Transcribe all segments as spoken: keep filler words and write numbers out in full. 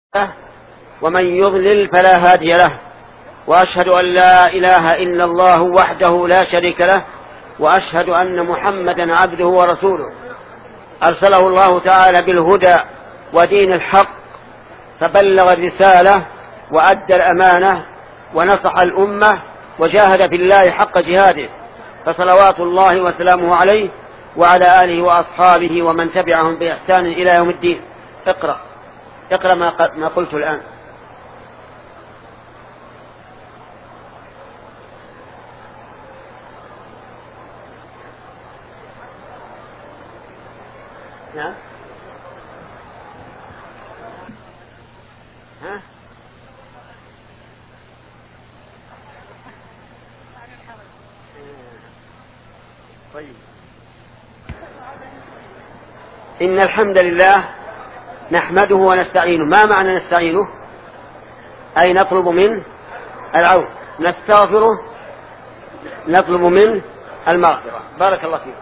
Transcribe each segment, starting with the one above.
ومن يضلل فلا هادي له، وأشهد أن لا إله إلا الله وحده لا شريك له، وأشهد أن محمدا عبده ورسوله أرسله الله تعالى بالهدى ودين الحق، فبلغ الرسالة وأدى الأمانة ونصح الأمة وجاهد في الله حق جهاده، فصلوات الله وسلامه عليه وعلى آله وأصحابه ومن تبعهم بإحسان إلى يوم الدين. اقرأ اقرأ ما قلت الآن. نعم. ها؟ طيب. إن الحمد لله نحمده ونستعينه. ما معنى نستعينه؟ أي نطلب منه العون. نستغفره، نطلب منه المغفرة. بارك الله فيكم.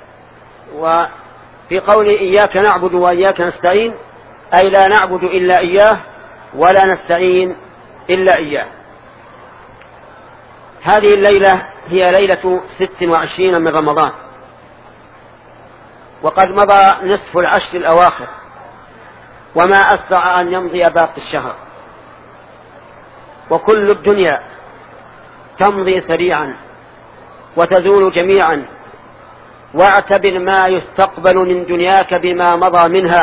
وفي قوله إياك نعبد وإياك نستعين، أي لا نعبد إلا إياه ولا نستعين إلا إياه. هذه الليلة هي ليلة ست وعشرين من رمضان، وقد مضى نصف العشر الأواخر، وما أسرع أن يمضي باقي الشهر، وكل الدنيا تمضي سريعا وتزول جميعا، واعتبر ما يستقبل من دنياك بما مضى منها،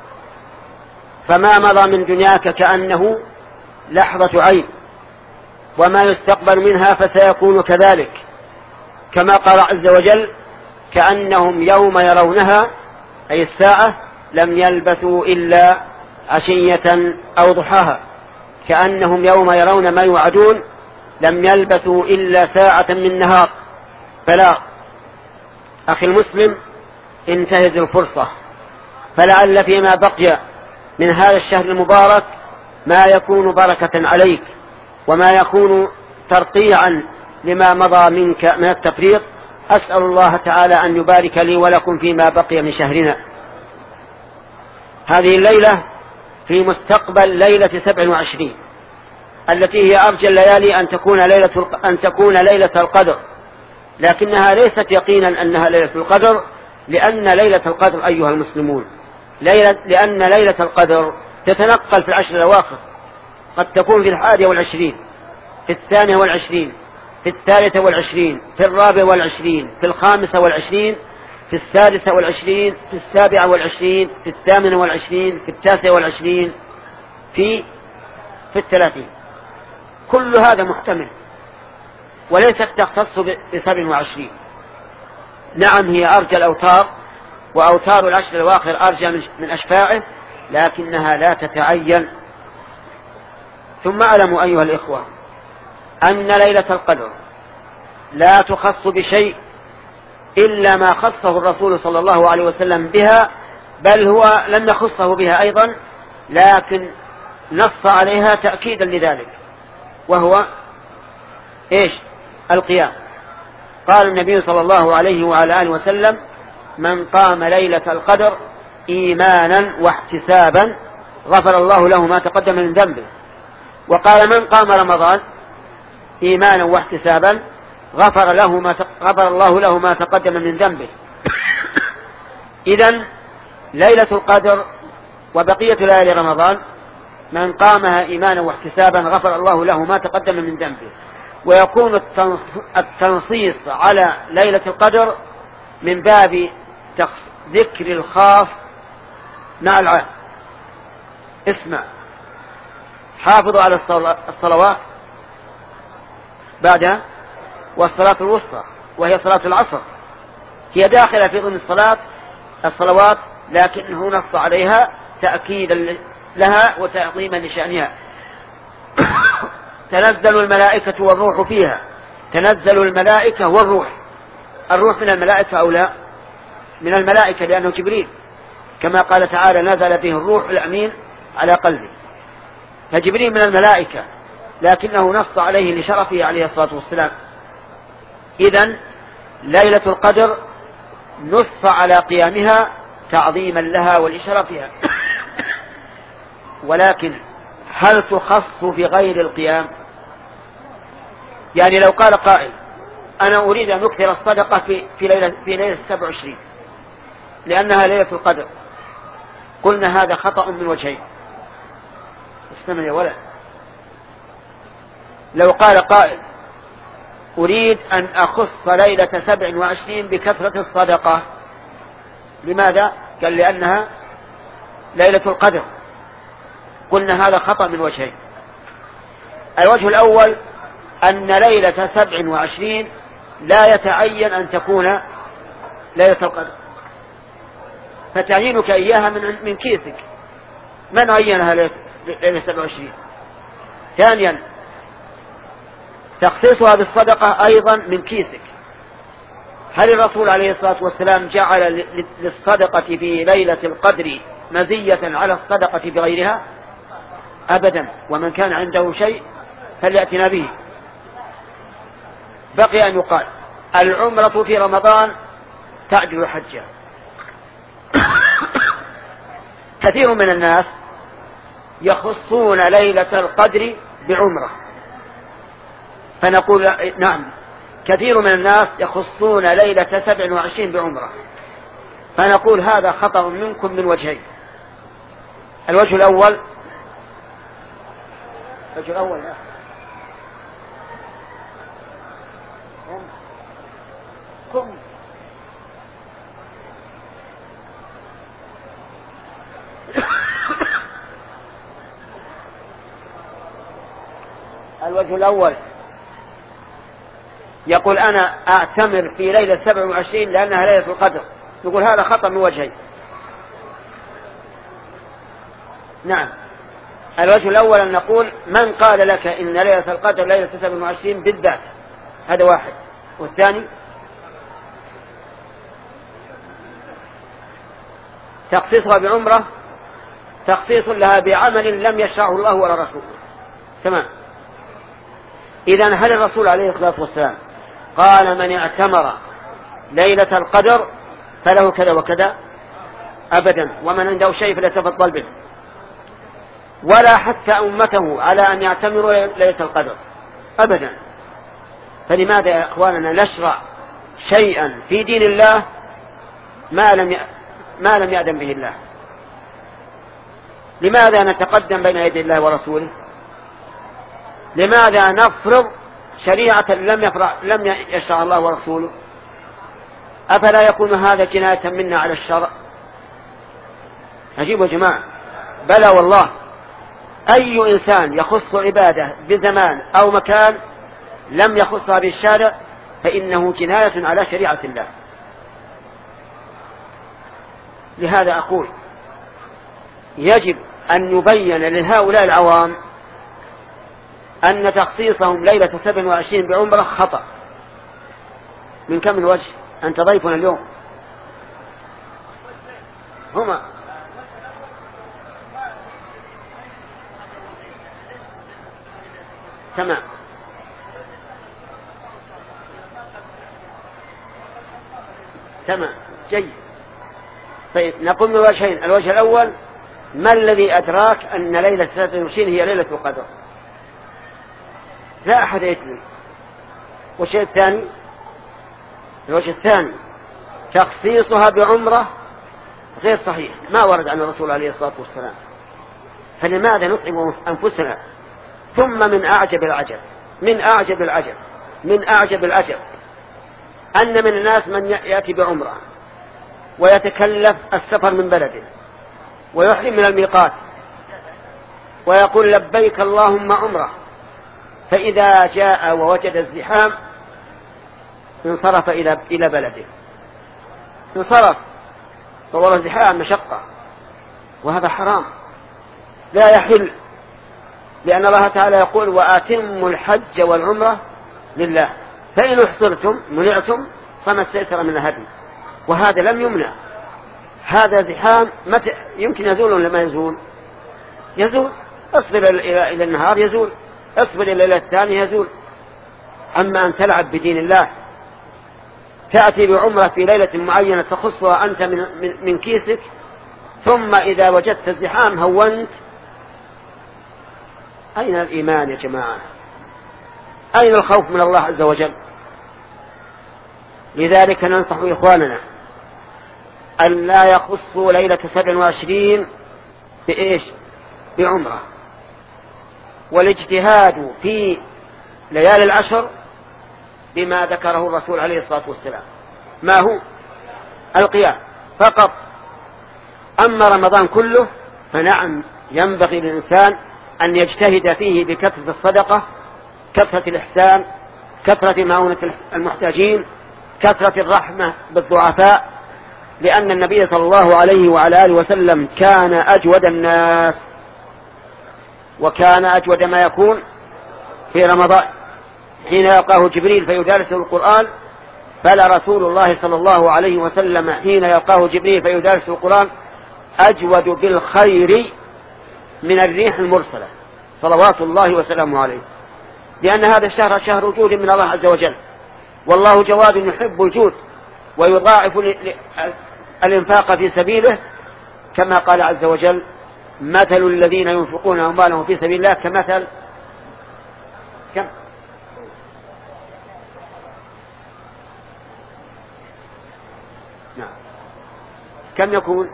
فما مضى من دنياك كأنه لحظة عين، وما يستقبل منها فسيكون كذلك، كما قال عز وجل: كأنهم يوم يرونها، أي الساعة، لم يلبثوا إلا عشية أو ضحاها. كأنهم يوم يرون ما يوعدون لم يلبثوا إلا ساعة من نهار. فلا أخي المسلم، انتهز الفرصة، فلعل فيما بقي من هذا الشهر المبارك ما يكون بركة عليك، وما يكون ترقيعا لما مضى منك من التفريط. أسأل الله تعالى أن يبارك لي ولكم فيما بقي من شهرنا. هذه الليلة في مستقبل ليلة سبع وعشرين، التي هي أرجى الليالي أن تكون ليلة أن تكون ليلة القدر، لكنها ليست يقينا أنها ليلة القدر، لأن ليلة القدر أيها المسلمون ليلة لأن ليلة القدر تتنقل في العشر الأواخر، قد تكون في الحادية والعشرين، في الثانية والعشرين، في الثالثة والعشرين، في الرابعة والعشرين، في الخامسة والعشرين، في السادسة والعشرين، في السابعة والعشرين، في الثامنة والعشرين، في التاسعة والعشرين، في في الثلاثين. كل هذا محتمل، وليست تختص بسبع وعشرين. نعم، هي أرجى الأوتار، وأوتار العشر الأواخر أرجى من أشفاعه، لكنها لا تتعين. ثم اعلموا أيها الإخوة أن ليلة القدر لا تخص بشيء إلا ما خصه الرسول صلى الله عليه وسلم بها، بل هو لم يخصه بها أيضا، لكن نص عليها تأكيدا لذلك، وهو إيش؟ القيام. قال النبي صلى الله عليه وعلى آله وسلم: من قام ليلة القدر إيمانا واحتسابا غفر الله له ما تقدم من ذنبه. وقال: من قام رمضان إيمانا واحتسابا غفر له ما غفر الله له ما تقدم من ذنبه. إذن ليلة القدر وبقية ليالي رمضان من قامها إيمانا واحتسابا غفر الله له ما تقدم من ذنبه. ويكون التنصيص على ليلة القدر من باب ذكر الخاص مع العام. اسمع: حافظوا على الصلوات بعدها، والصلاة الوسطى وهي صلاة العصر، هي داخلة في ضمن الصلاة الصلوات، لكنه نص عليها تأكيدا لها وتعظيما لشأنها. تنزل الملائكة والروح فيها. تنزل الملائكة والروح. الروح من الملائكة أو لا؟ من الملائكة، لأنه جبريل، كما قال تعالى: نزل به الروح الأمين على قلبه. فجبريل من الملائكة، لكنه نص عليه لشرفه عليه الصلاة والسلام. إذن ليلة القدر نص على قيامها تعظيما لها ولشرفها. ولكن هل تخص في غير القيام؟ يعني لو قال قائل أنا أريد أن نكثر الصدقة في, في ليلة في ليلة سبع وعشرين لأنها ليلة القدر، قلنا هذا خطأ من وجهين. استمع يا ولد. لو قال قائل أريد أن أخص ليلة سبع وعشرين بكثرة الصدقة، لماذا؟ قال لأنها ليلة القدر، قلنا هذا خطأ من وجهين. الوجه الأول أن ليلة سبع وعشرين لا يتعين أن تكون ليلة القدر، فتعينك إياها من, من كيسك، من عينها ليلة سبع وعشرين؟ ثانيا تخصيصها بالصدقة أيضا من كيسك. هل الرسول عليه الصلاة والسلام جعل للصدقة في ليلة القدر مزية على الصدقة بغيرها؟ أبدا. ومن كان عنده شيء فليأتنا به. بقي أن يقال العمرة في رمضان تعدل حجة. كثير من الناس يخصون ليلة القدر بعمرة، فنقول نعم، كثير من الناس يخصون ليلة سبع وعشرين بعمرة، فنقول هذا خطأ منكم من وجهين. الوجه الأول الوجه الأول لا. كم الوجه الأول يقول أنا أعتمر في ليلة سبع وعشرين لأنها ليلة القدر، يقول هذا خطأ من وجهين. نعم. الوجه الأول أن نقول من قال لك إن ليلة القدر ليلة سبع وعشرين بالذات، هذا واحد. والثاني تخصيصها بعمرة تخصيص لها بعمل لم يشرعه الله ولا رسوله. تمام. إذن هل الرسول عليه الصلاة والسلام قال من اعتمر ليلة القدر فله كذا وكذا؟ أبدا. ومن عنده شيء فليتفضل به. ولا حتى أمته على أن يعتمروا ليلة القدر أبدا. فلماذا يا أخواننا نشرع شيئا في دين الله ما لم ما لم يأذن به الله؟ لماذا نتقدم بين يدي الله ورسوله؟ لماذا نفرض شريعة لم يفرع لم يشرع الله ورسوله؟ أفلا يكون هذا جناية منا على الشرع؟ عجيب يا جماعة. بلى والله. أي إنسان يخص عبادة بزمان أو مكان لم يخصها بالشارع فإنه جناية على شريعة الله. لهذا أقول يجب أن يبين لهؤلاء العوام أن تخصيصهم ليلة سبع وعشرين بعمرة خطأ. من كم من وجه؟ أنت ضيفنا اليوم. هما تمام. تمام جيد. طيب نقوم بوجهين. الوجه الأول ما الذي أدراك أن ليلة سبع وعشرين هي ليلة القدر؟ لا أحد يدري. والشيء الثاني الوجه الثاني تخصيصها بعمرة غير صحيح، ما ورد عن الرسول عليه الصلاة والسلام. فلماذا نطعم أنفسنا؟ ثم من أعجب العجب من أعجب العجب من أعجب العجب أن من الناس من يأتي بعمرة ويتكلف السفر من بلده ويحرم من الميقات ويقول لبيك اللهم عمرة، فإذا جاء ووجد الزحام انصرف إلى إلى بلده، انصرف فورى الزحام مشقة، وهذا حرام لا يحل، لأن الله تعالى يقول وآتموا الحج والعمرة لله فإن احصرتم منعتم فما استيسر من الهدي. وهذا لم يمنع. هذا زحام متى يمكن يزول ولا ما يزول؟ يزول. اصبر إلى إلى النهار يزول، اصبر إلى الليلة الثانية يزول. أما أن تلعب بدين الله تأتي بعمرة في ليلة معينة تخصها أنت من, من, من كيسك، ثم إذا وجدت الزحام هونت أين الإيمان يا جماعة؟ أين الخوف من الله عز وجل؟ لذلك ننصح إخواننا أن لا يخصوا ليلة سبع وعشرين بإيش؟ بعمرة. والاجتهاد في ليالي العشر بما ذكره الرسول عليه الصلاة والسلام، ما هو؟ القيام فقط. أما رمضان كله فنعم ينبغي للإنسان أن يجتهد فيه بكثرة الصدقة، كثرة الإحسان، كثرة معونة المحتاجين، كثرة الرحمة بالضعفاء، لأن النبي صلى الله عليه وعلى آله وسلم كان أجود الناس، وكان أجود ما يكون في رمضان حين يلقاه جبريل فيدارسه القرآن. فلرسول الله صلى الله عليه وسلم حين يلقاه جبريل فيدارسه القرآن أجود بالخير من الريح المرسلة صلوات الله وسلامه عليه، لأن هذا الشهر شهر وجود من الله عز وجل، والله جواد يحب الجود ويضاعف الإنفاق في سبيله، كما قال عز وجل: مثل الذين ينفقون أموالهم في سبيل الله كمثل كم نعم كم يكون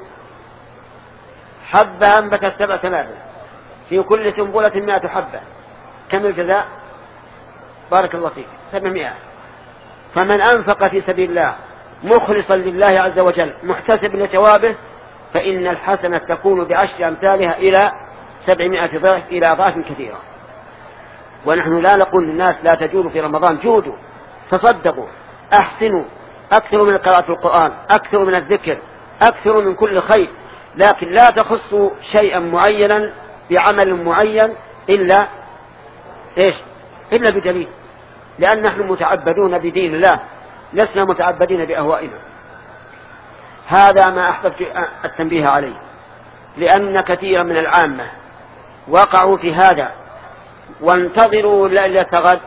حبة أنبتت سبع سنابل في كل سنبلة مائة حبة. كم الجزاء؟ بارك الله فيك، سبعمائة. فمن أنفق في سبيل الله مخلصا لله عز وجل محتسب لثوابه فإن الحسنة تكون بعشر أمثالها إلى سبعمائة ضعف إلى أضعاف كثيرة. ونحن لا نقول للناس لا تجودوا في رمضان، جودوا، تصدقوا، أحسنوا، أكثروا من قراءة القرآن، أكثروا من الذكر، أكثروا من كل خير، لكن لا تخصوا شيئا معينا بعمل معين إلا إيش؟ إلا بدليل، لأن نحن متعبدون بدين الله، لسنا متعبدين بأهوائنا. هذا ما أحببت التنبيه عليه، لأن كثيرا من العامة وقعوا في هذا. وانتظروا ليلة غد،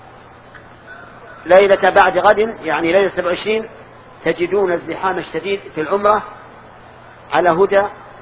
ليلة بعد غد، يعني ليلة سبع وعشرين، تجدون الزحام الشديد في العمرة على هدى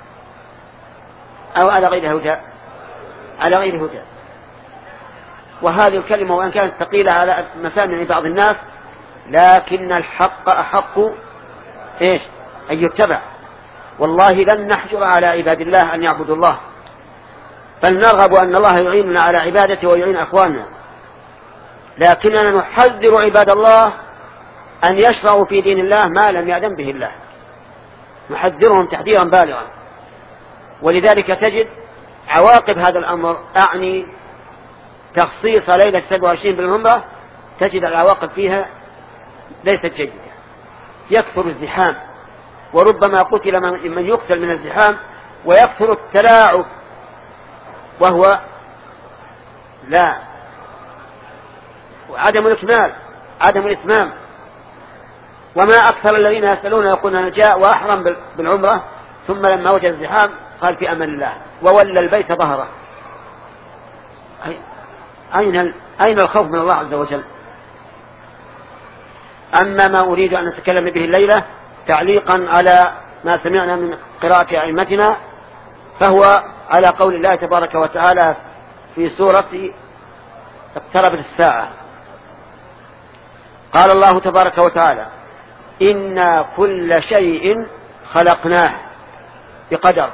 أو على غير هدى، على غير هدى. وهذه الكلمة وأن كانت ثقيلة على مسامع بعض الناس، لكن الحق أحق إيش؟ أن يتبع. والله لن نحجر على عباد الله أن يعبدوا الله، بل نرغب أن الله يعيننا على عبادته ويعين أخواننا، لكننا نحذر عباد الله أن يشرعوا في دين الله ما لم يأذن به الله، نحذرهم تحذيرا بالغا. ولذلك تجد عواقب هذا الأمر، أعني تخصيص ليلة سبع وعشرين بالعمرة، تجد العواقب فيها ليست جيدة، يكثر الزحام، وربما قتل من يقتل من الزحام، ويكثر التلاعب، وهو لا عدم الإكمال، عدم الإتمام. وما أكثر الذين يسألون يقولون أنا جاء وأحرم بالعمرة ثم لما وجد الزحام قال في أمان الله وولى البيت ظهره. أين أين الخوف من الله عز وجل؟ أما ما أريد أن أتكلم به الليلة تعليقا على ما سمعنا من قراءة أئمتنا، فهو على قول الله تبارك وتعالى في سورة اقتربت الساعة. قال الله تبارك وتعالى: إنا كل شيء خلقناه بقدر.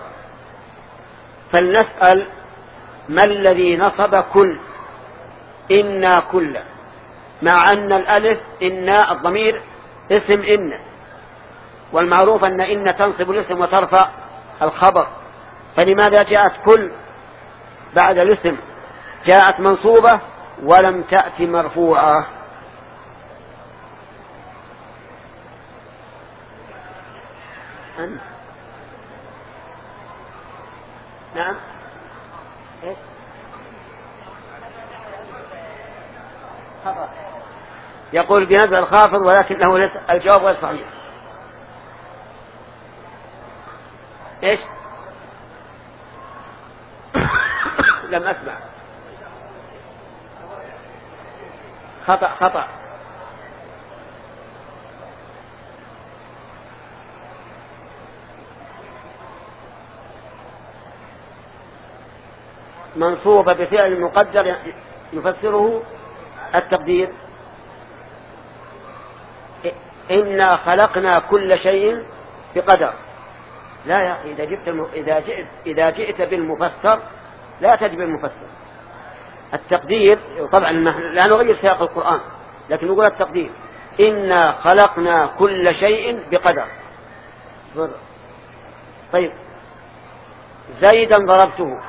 فلنسأل ما الذي نصب كل؟ إنا كل، مع أن الألف إنا الضمير اسم إن، والمعروف أن إن تنصب الاسم وترفع الخبر، فلماذا جاءت كل بعد الاسم؟ جاءت منصوبة ولم تأتي مرفوعة. نعم. إيش؟ خبر. يقول بنزع الخافض ولكنه ليس الجواب غير صحيح. إيش؟ لم أسمع. خطأ خطأ. منصوبة بفعل مقدر يفسره التقدير. إنا خلقنا كل شيء بقدر. لا يا أخي، إذا جئت الم... إذا جئت إذا جئت بالمفسر لا تجب المفسر. التقدير طبعا لا نغير سياق القرآن، لكن نقول التقدير إنا خلقنا كل شيء بقدر. طيب زيدا ضربته،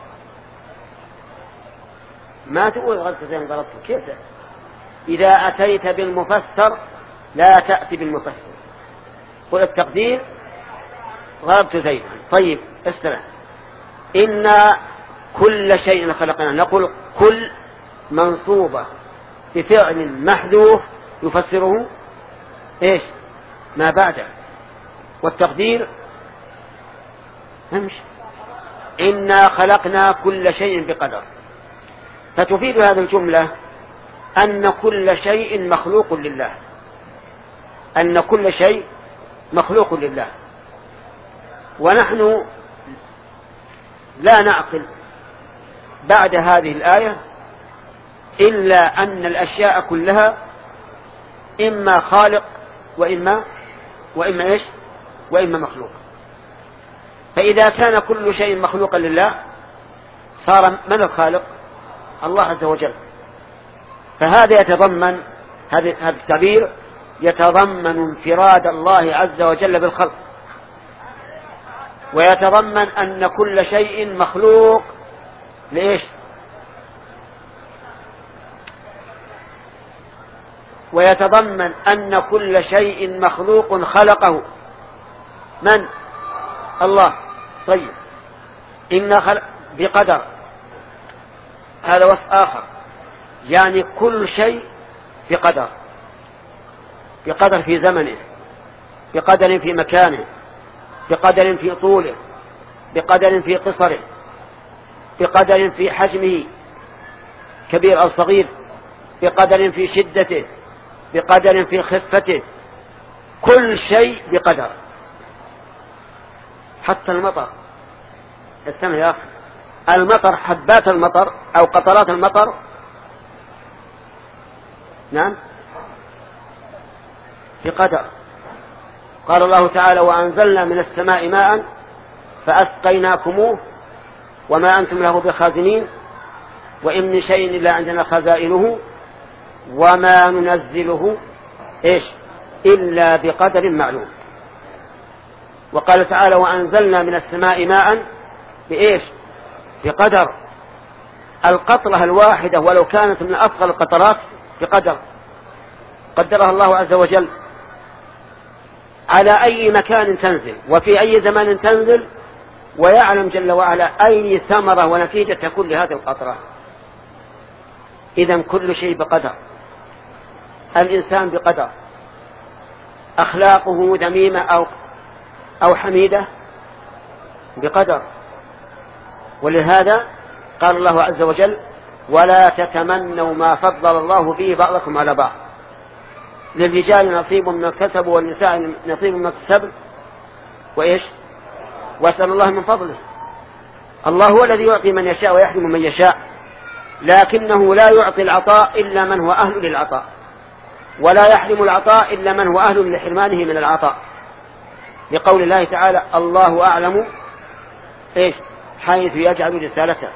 ما تقول غلط زيدا ضربته، كيف؟ إذا أتيت بالمفسر لا تأتي بالمفسر، قل التقدير ضربت زيدا. طيب استرح. إنا كل شيء خلقنا، نقول كل منصوبة بفعل محذوف يفسره إيش؟ ما بعده. والتقدير همش إنا خلقنا كل شيء بقدر. فتفيد هذه الجملة أن كل شيء مخلوق لله، أن كل شيء مخلوق لله. ونحن لا نعقل بعد هذه الآية إلا أن الأشياء كلها إما خالق وإما وإما إيش وإما مخلوق. فإذا كان كل شيء مخلوقا لله صار من الخالق؟ الله عز وجل. فهذا يتضمن هذا التعبير يتضمن انفراد الله عز وجل بالخلق، ويتضمن أن كل شيء مخلوق لإيش؟ ويتضمن أن كل شيء مخلوق خلقه من؟ الله. طيب إن خلق بقدر، هذا وصف آخر، يعني كل شيء بقدر، بقدر في زمنه، بقدر في مكانه، بقدر في طوله، بقدر في قصره، بقدر في حجمه كبير أو صغير، بقدر في شدته، بقدر في خفته، كل شيء بقدر. حتى المطر، استمع يا أخي، المطر، حبات المطر أو قطرات المطر، نعم بقدر. قال الله تعالى وأنزلنا من السماء ماء فأسقيناكموه وما أنتم له بخازنين وإن من شيء إلا عندنا خزائنه وما ننزله إيش إلا بقدر معلوم. وقال تعالى وأنزلنا من السماء ماء بإيش بقدر. القطرة الواحدة ولو كانت من أفضل القطرات بقدر قدرها الله عز وجل على أي مكان تنزل وفي أي زمان تنزل، ويعلم جل وعلا أي ثمرة ونتيجة تكون لهذه القطرة. إذن كل شيء بقدر. الإنسان بقدر، أخلاقه ذميمة أو أو حميدة بقدر. ولهذا قال الله عز وجل ولا تتمنوا ما فضل الله به بعضكم على بعض، للرجال نصيب مما اكتسبوا والنساء نصيب مما اكتسبن وإيش واسأل الله من فضله. الله هو الذي يعطي من يشاء ويحرم من يشاء، لكنه لا يعطي العطاء إلا من هو أهل للعطاء، ولا يحرم العطاء إلا من هو أهل لحرمانه من العطاء، لقول الله تعالى الله أعلم إيش حيث يجعل رسالته.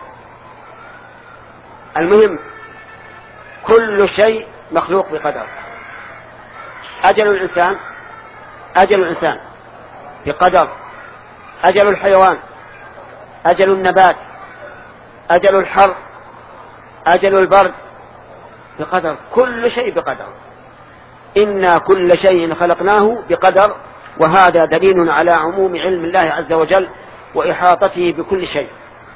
المهم كل شيء مخلوق بقدر. أجل الإنسان أجل الإنسان بقدر، أجل الحيوان، أجل النبات، أجل الحر، أجل البرد بقدر. كل شيء بقدر. إنا كل شيء خلقناه بقدر. وهذا دليل على عموم علم الله عز وجل وإحاطته بكل شيء.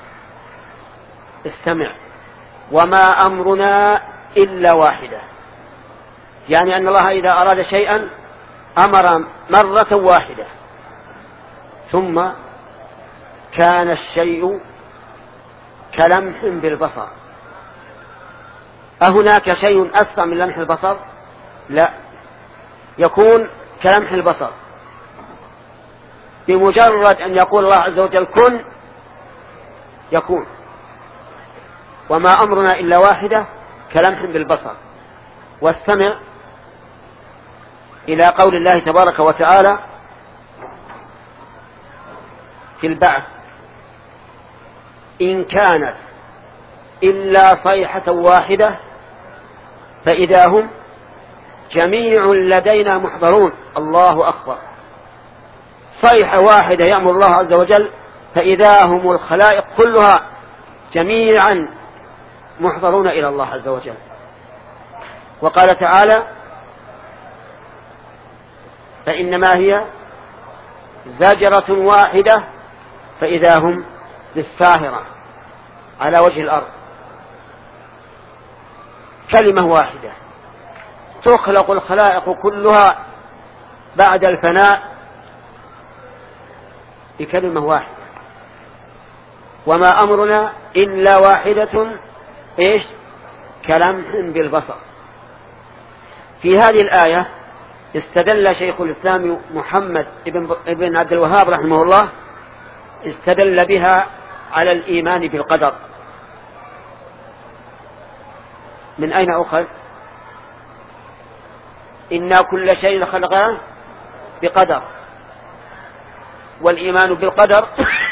استمع. وما أمرنا إلا واحدة، يعني أن الله إذا أراد شيئا أمر مرة واحدة ثم كان الشيء كلمح بالبصر. أهناك شيء أسرع من لمح البصر؟ لا، يكون كلمح البصر. بمجرد أن يقول الله عز وجل كن يكون. وما أمرنا إلا واحدة كلمح بالبصر. واستمع إلى قول الله تبارك وتعالى في البعث: إن كانت إلا صيحة واحدة فإذا هم جميع لدينا محضرون. الله أكبر. صيحة واحدة يأمر الله عز وجل فإذا هم الخلائق كلها جميعا محضرون إلى الله عز وجل. وقال تعالى: فإنما هي زجرة واحدة فإذا هم بالساهرة على وجه الأرض. كلمة واحدة تخلق الخلائق كلها بعد الفناء بكلمة واحدة. وما أمرنا إلا واحدة إيش؟ كلمح بالبصر. في هذه الآية استدل شيخ الإسلام محمد ابن عبد الوهاب رحمه الله، استدل بها على الإيمان بالقدر. من أين أخذ؟ إنا كل شيء خلقناه بقدر. والإيمان بالقدر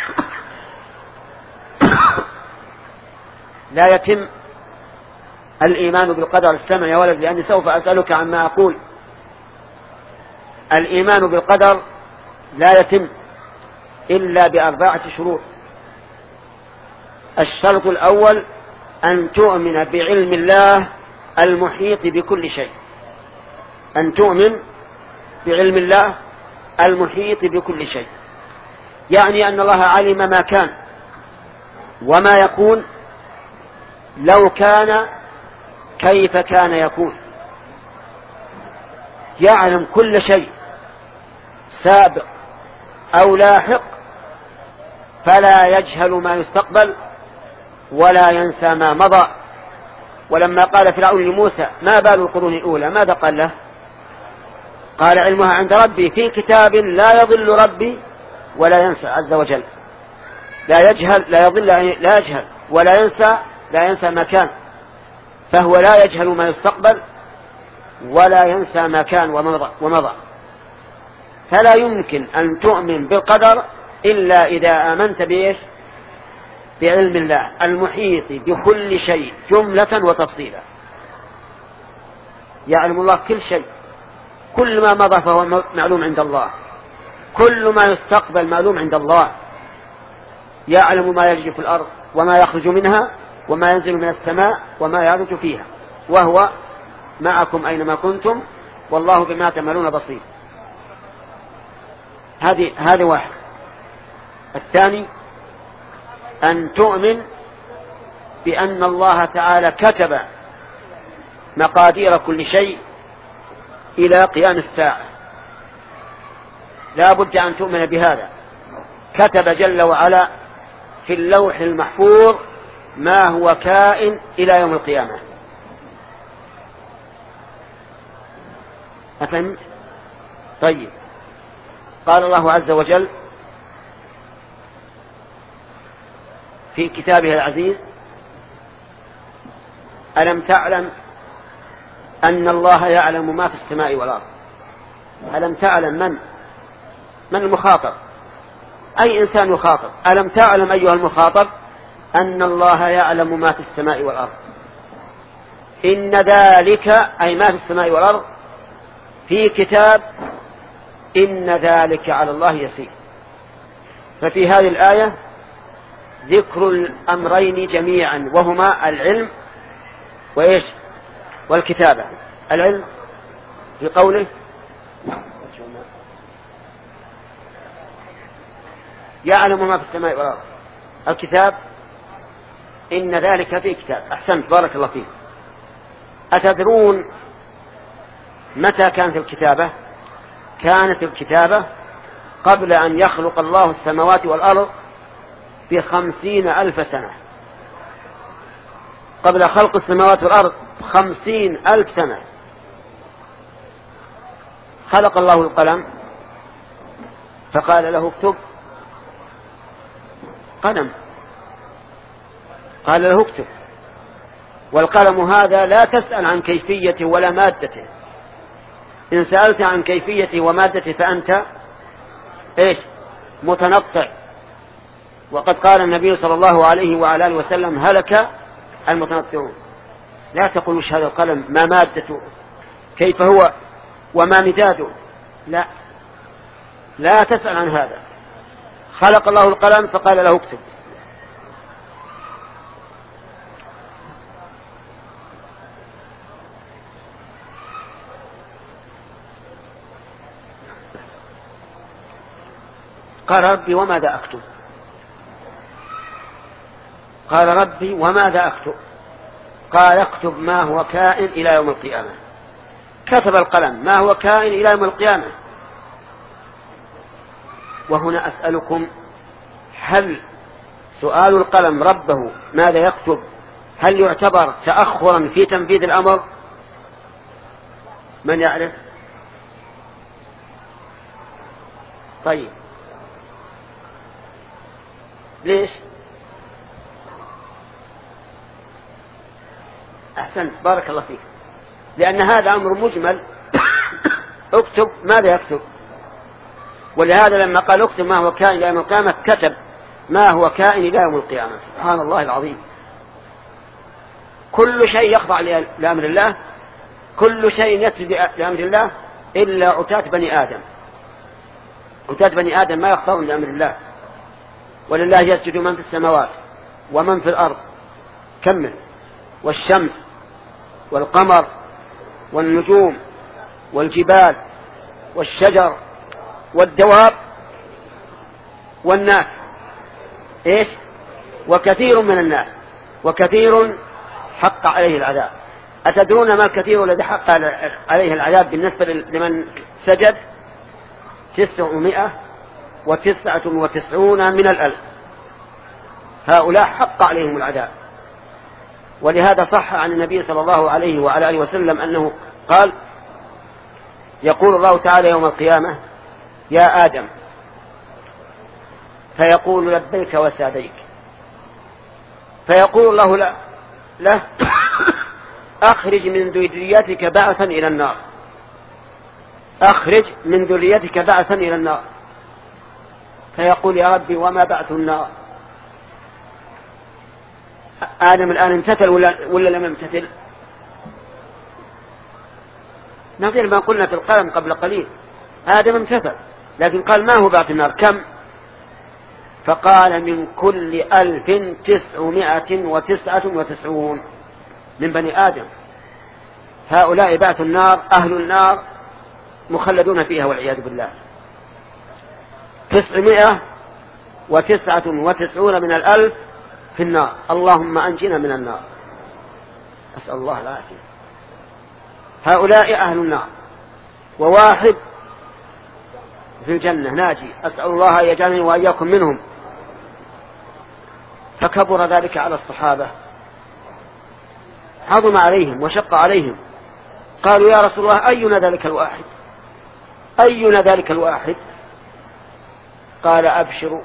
لا يتم الإيمان بالقدر. استمع يا ولد لأني سوف أسألك عما أقول. الإيمان بالقدر لا يتم إلا بأربعة شروط. الشرط الأول أن تؤمن بعلم الله المحيط بكل شيء. أن تؤمن بعلم الله المحيط بكل شيء، يعني أن الله علم ما كان وما يكون، لو كان كيف كان يكون. يعلم كل شيء سابق أو لاحق، فلا يجهل ما يستقبل ولا ينسى ما مضى. ولما قال فرعون لموسى: ما بال القرون الأولى؟ ماذا قال له؟ قال: علمها عند ربي في كتاب لا يضل ربي ولا ينسى عز وجل. لا يجهل، لا يضل، لا يجهل ولا ينسى، لا ينسى ما كان، فهو لا يجهل ما يستقبل ولا ينسى ما كان ومضى. فلا يمكن أن تؤمن بالقدر إلا إذا آمنت بإيش؟ بعلم الله المحيط بكل شيء جملة وتفصيلا. يعلم الله كل شيء، كل ما مضى فهو معلوم عند الله، كل ما يستقبل معلوم عند الله. يعلم ما يلج في الأرض وما يخرج منها وما ينزل من السماء وما يعرج فيها، وهو معكم أينما كنتم والله بما تعملون بصير. هذه هذه واحد. الثاني أن تؤمن بأن الله تعالى كتب مقادير كل شيء إلى قيام الساعة. لا بد أن تؤمن بهذا. كتب جل وعلا في اللوح المحفوظ ما هو كائن إلى يوم القيامة. أفهمت؟ طيب. قال الله عز وجل في كتابه العزيز: ألم تعلم أن الله يعلم ما في السماء والأرض. ألم تعلم من من المخاطب؟ أي إنسان يخاطب. ألم تعلم أيها المخاطب أن الله يعلم ما في السماء والأرض. إن ذلك أي ما في السماء والأرض في كتاب إن ذلك على الله يسير. ففي هذه الآية ذكر الأمرين جميعا، وهما العلم وإيش؟ والكتابة. العلم في قوله يعلم ما في السماء والأرض. الكتاب إن ذلك في كتاب. أحسنت، بارك الله فيك. أتدرون متى كانت الكتابة؟ كانت الكتابة قبل أن يخلق الله السماوات والأرض بخمسين ألف سنة. قبل خلق السماوات والأرض خمسين ألف سنة خلق الله القلم فقال له اكتب. قلم قال له اكتب، والقلم هذا لا تسأل عن كيفيته ولا مادته، إن سألت عن كيفيته ومادته فأنت إيش متنطع. وقد قال النبي صلى الله عليه وعلى آله وسلم هلك المتنطعون. لا تقول وش هذا القلم، ما مادته، كيف هو، وما مداده، لا لا تسأل عن هذا. خلق الله القلم فقال له اكتب. قال ربي وماذا أكتب؟ قال ربي وماذا أكتب؟ قال اكتب ما هو كائن إلى يوم القيامة. كتب القلم ما هو كائن إلى يوم القيامة. وهنا أسألكم، هل سؤال القلم ربه ماذا يكتب هل يعتبر تأخرا في تنفيذ الأمر؟ من يعرف؟ طيب ليش؟ أحسنت بارك الله فيك. لأن هذا أمر مجمل اكتب ماذا يكتب، ولهذا لما قال اكتب ما هو كائن إلى يوم القيامة كتب ما هو كائن إلى يوم القيامة. سبحان الله العظيم. كل شيء يخضع لأمر الله، كل شيء يسجد لأمر الله إلا عتاة بني آدم. عتاة بني آدم ما يخضعون لأمر الله. ولله يسجد من في السماوات ومن في الأرض. كمل. والشمس والقمر والنجوم والجبال والشجر والدواب والناس. إيش؟ وكثير من الناس، وكثير حق عليه العذاب. أتدرون ما الكثير الذي حق عليه العذاب بالنسبة لمن سجد؟ تسعمائة وتسعة وتسعون من الألف. هؤلاء حق عليهم العذاب. ولهذا صح عن النبي صلى الله عليه وعلى آله وسلم أنه قال يقول الله تعالى يوم القيامة يا آدم، فيقول لبيك وسعديك، فيقول الله له, له أخرج من ذريتك بعثا إلى النار، أخرج من ذريتك بعثا إلى النار. فيقول يا ربي وما بعث النار؟ آدم الآن امتثل ولا, ولا لم يمتثل؟ مثل ما قلنا في القلم قبل قليل، آدم امتثل، لكن قال ما هو بعث النار؟ كم؟ فقال من كل ألف تسعمائة وتسعة وتسعون من بني آدم. هؤلاء بعث النار، أهل النار مخلدون فيها والعياذ بالله. تسعمائة وتسعة وتسعون من الألف في النار. اللهم أنجنا من النار، أسأل الله العافية. هؤلاء أهل النار، وواحد في الجنة ناجي، أسأل الله أن يجعلني وإياكم منهم. فكبر ذلك على الصحابة، عظم عليهم وشق عليهم. قالوا يا رسول الله أينا ذلك الواحد؟ أينا ذلك الواحد؟ قال أبشروا،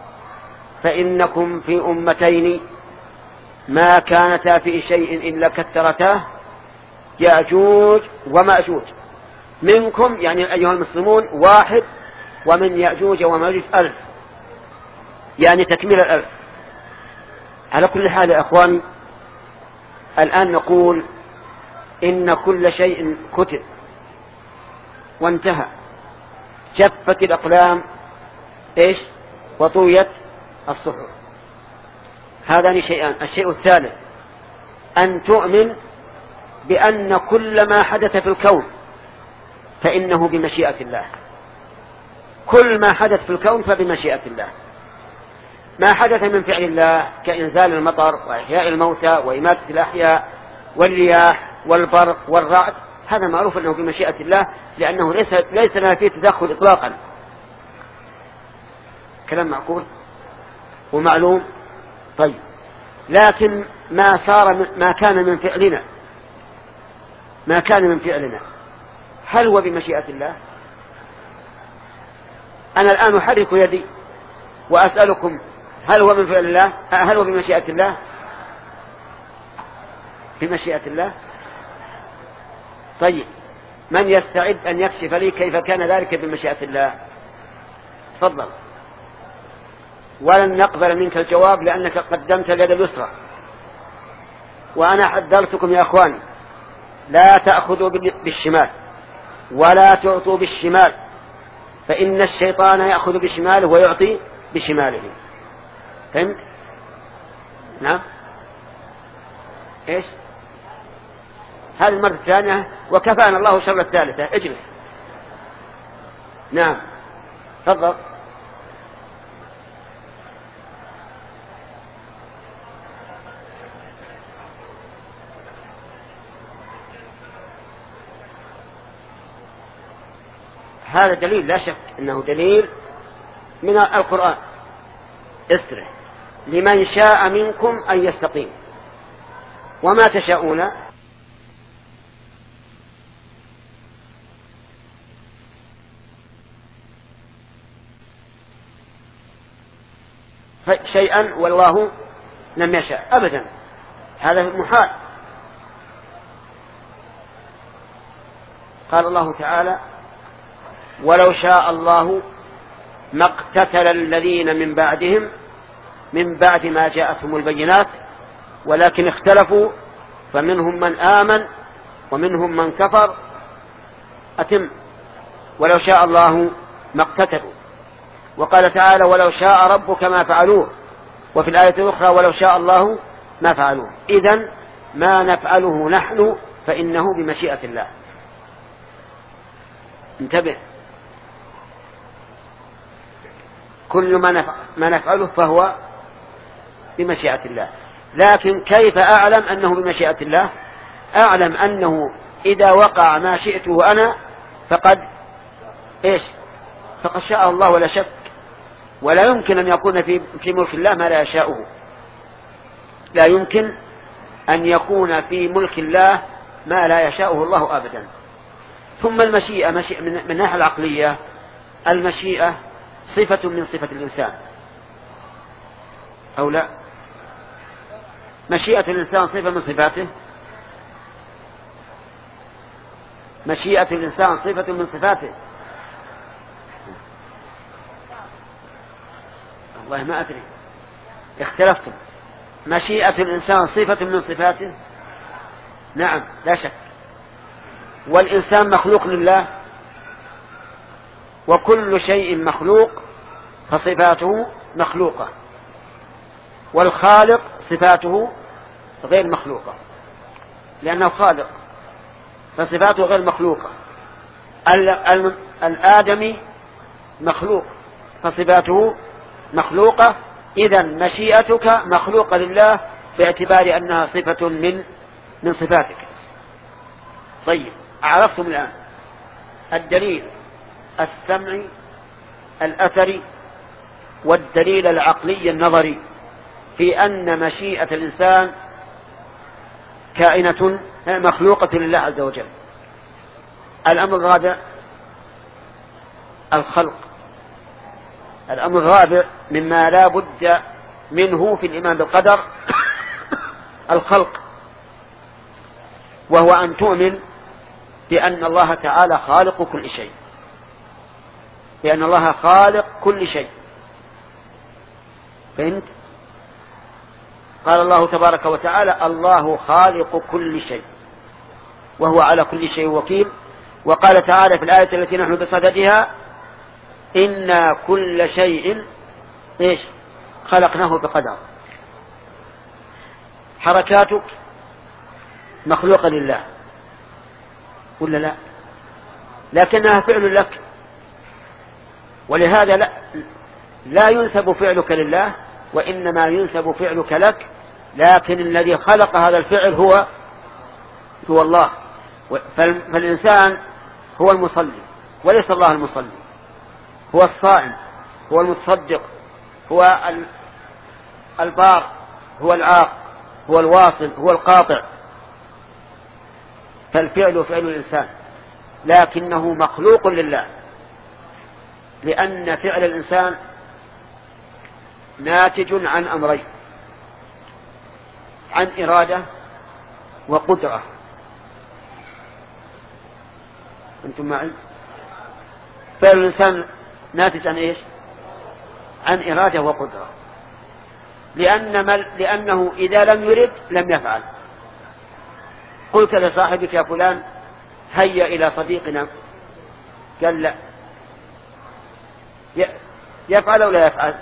فإنكم في أمتين ما كانتا في شيء إلا كثرتاه، يأجوج ومأجوج. منكم يعني أيها المسلمون واحد، ومن يأجوج ومأجوج ألف، يعني تكميل الألف. على كل حال يا أخواني، الآن نقول إن كل شيء كتب وانتهى، جفت الأقلام إيش وطويت الصحف. هذان شيئان. الشيء الثالث أن تؤمن بأن كل ما حدث في الكون فإنه بمشيئة الله. كل ما حدث في الكون فبمشيئة الله. ما حدث من فعل الله كإنزال المطر وإحياء الموتى وإماتة الأحياء والرياح والبرق والرعد، هذا معروف أنه بمشيئة الله، لأنه ليس ليس لنا فيه تدخل إطلاقا. كلام معقول ومعلوم. طيب، لكن ما صار ما كان من فعلنا ما كان من فعلنا هل هو بمشيئة الله؟ أنا الآن أحرك يدي وأسألكم هل هو من فعل الله؟ هل هو بمشيئة الله؟ بمشيئة الله. طيب من يستعد أن يكشف لي كيف كان ذلك بمشيئة الله؟ تفضل. ولن نقبل منك الجواب لأنك قدمت اليد اليسرى، وأنا حذرتكم يا أخواني لا تأخذوا بالشمال ولا تعطوا بالشمال، فإن الشيطان يأخذ بشماله ويعطي بشماله. فهمت؟ نعم. إيش هذه المرة الثانية وكفانا الله شر الثالثة. اجلس. نعم تفضل. هذا دليل لا شك أنه دليل من القرآن. استرح لمن شاء منكم أن يستقيم وما تشاءون شيئا والله لم يشاء أبدا، هذا محال. قال الله تعالى ولو شاء الله ما اقتتل الذين من بعدهم من بعد ما جاءتهم البينات ولكن اختلفوا فمنهم من آمن ومنهم من كفر. أتم. ولو شاء الله ما اقتتلوا. وقال تعالى ولو شاء ربك ما فعلوه، وفي الآية الأخرى ولو شاء الله ما فعلوه. إذن ما نفعله نحن فإنه بمشيئة الله. انتبه، كل ما نفعله فهو بمشيئة الله. لكن كيف أعلم أنه بمشيئة الله؟ أعلم أنه إذا وقع ما شئته أنا فقد إيش فقد شاء الله ولا شك، ولا يمكن أن يكون في في ملك الله ما لا يشاؤه. لا يمكن أن يكون في ملك الله ما لا يشاؤه الله أبدا. ثم المشيئة مشيئة من الناحية العقلية، المشيئة صفة من صفة الإنسان أو لا؟ مشيئة الإنسان صفة من صفاته؟ مشيئة الإنسان صفة من صفاته؟ والله ما أدري، اختلفتم. مشيئة الإنسان صفة من صفاته؟ نعم لا شك. والإنسان مخلوق لله، وكل شيء مخلوق فصفاته مخلوقة، والخالق صفاته غير مخلوقة لأنه خالق فصفاته غير مخلوقة. الآدمي مخلوق فصفاته مخلوقة. إذن مشيئتك مخلوقة لله باعتبار أنها صفة من من صفاتك. طيب عرفتم الآن الدليل السمعي الأثري والدليل العقلي النظري في أن مشيئة الإنسان كائنة مخلوقة لله عز وجل. الأمر الرابع الخلق. الأمر الرابع مما لا بد منه في الإيمان بالقدر الخلق، وهو أن تؤمن بأن الله تعالى خالق كل شيء، بأن الله خالق كل شيء. فهمت؟ قال الله تبارك وتعالى الله خالق كل شيء وهو على كل شيء وكيل. وقال تعالى في الآية التي نحن بصددها إنا كل شيء إيش خلقناه بقدر. حركاتك مخلوقة لله ولا لا؟ لكنها فعل لك، ولهذا لا, لا ينسب فعلك لله وإنما ينسب فعلك لك. لكن الذي خلق هذا الفعل هو هو الله. فالإنسان هو المصلي وليس الله المصلي، هو الصائم، هو المتصدق، هو البار، هو العاق، هو الواصل، هو القاطع. فالفعل فعل الإنسان لكنه مخلوق لله، لأن فعل الإنسان ناتج عن أمرين: عن إرادة وقدرة. أنتم معي؟ فعل الإنسان ناتج عن إيش؟ عن إرادة وقدرة، لأن مل... لأنه إذا لم يرد لم يفعل. قلت لصاحبك يا فلان هيا إلى صديقنا، قال لا، ي... يفعل أو لا يفعل؟